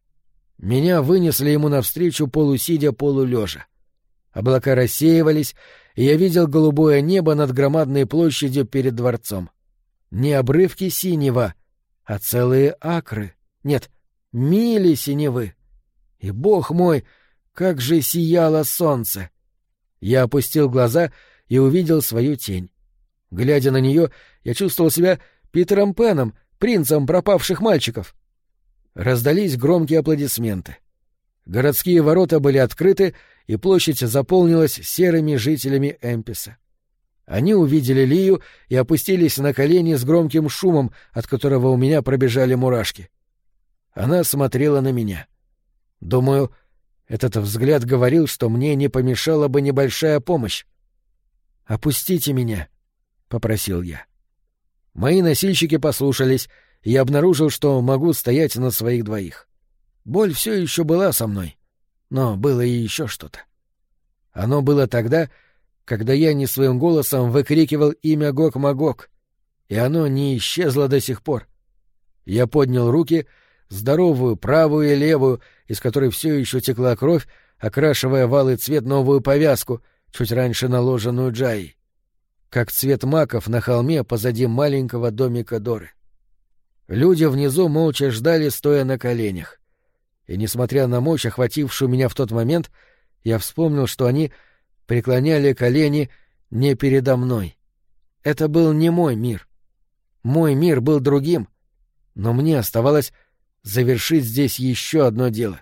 Меня вынесли ему навстречу полусидя, полулежа. Облака рассеивались, и я видел голубое небо над громадной площадью перед дворцом. Не обрывки синего, а целые акры. Нет, мили синевы. И, бог мой, как же сияло солнце! Я опустил глаза и увидел свою тень. Глядя на нее, я чувствовал себя Питером Пеном, принцем пропавших мальчиков. Раздались громкие аплодисменты. Городские ворота были открыты, и площадь заполнилась серыми жителями Эмписа. Они увидели Лию и опустились на колени с громким шумом, от которого у меня пробежали мурашки. Она смотрела на меня. Думаю, этот взгляд говорил, что мне не помешала бы небольшая помощь. «Опустите меня», — попросил я. Мои носильщики послушались, и я обнаружил, что могу стоять на своих двоих. Боль все еще была со мной, но было и еще что-то. Оно было тогда, когда я не своим голосом выкрикивал имя Гог-Магог, и оно не исчезло до сих пор. Я поднял руки, здоровую, правую и левую, из которой все еще текла кровь, окрашивая в алый цвет новую повязку, чуть раньше наложенную Джаей, как цвет маков на холме позади маленького домика Доры. Люди внизу молча ждали, стоя на коленях. И, несмотря на мощь, охватившую меня в тот момент, я вспомнил, что они преклоняли колени не передо мной. Это был не мой мир. Мой мир был другим, но мне оставалось завершить здесь еще одно дело.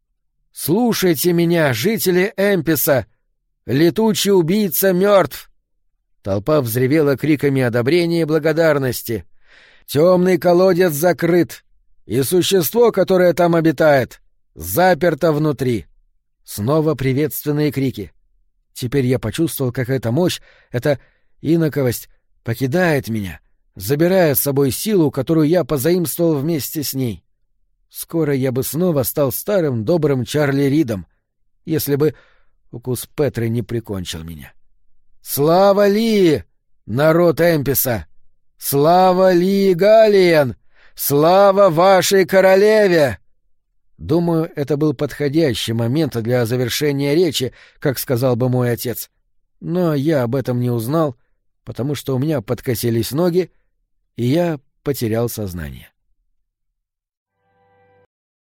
«Слушайте меня, жители Эмписа! Летучий убийца мертв!» Толпа взревела криками одобрения и благодарности. «Темный колодец закрыт, и существо, которое там обитает, заперто внутри». Снова приветственные крики. Теперь я почувствовал, как эта мощь, эта инаковость покидает меня, забирая с собой силу, которую я позаимствовал вместе с ней. Скоро я бы снова стал старым добрым Чарли Ридом, если бы укус Петры не прикончил меня. «Слава Лии, народ Эмписа!» Слава Ли Галиен! Слава вашей королеве!» Думаю, это был подходящий момент для завершения речи, как сказал бы мой отец. Но я об этом не узнал, потому что у меня подкосились ноги, и я потерял сознание.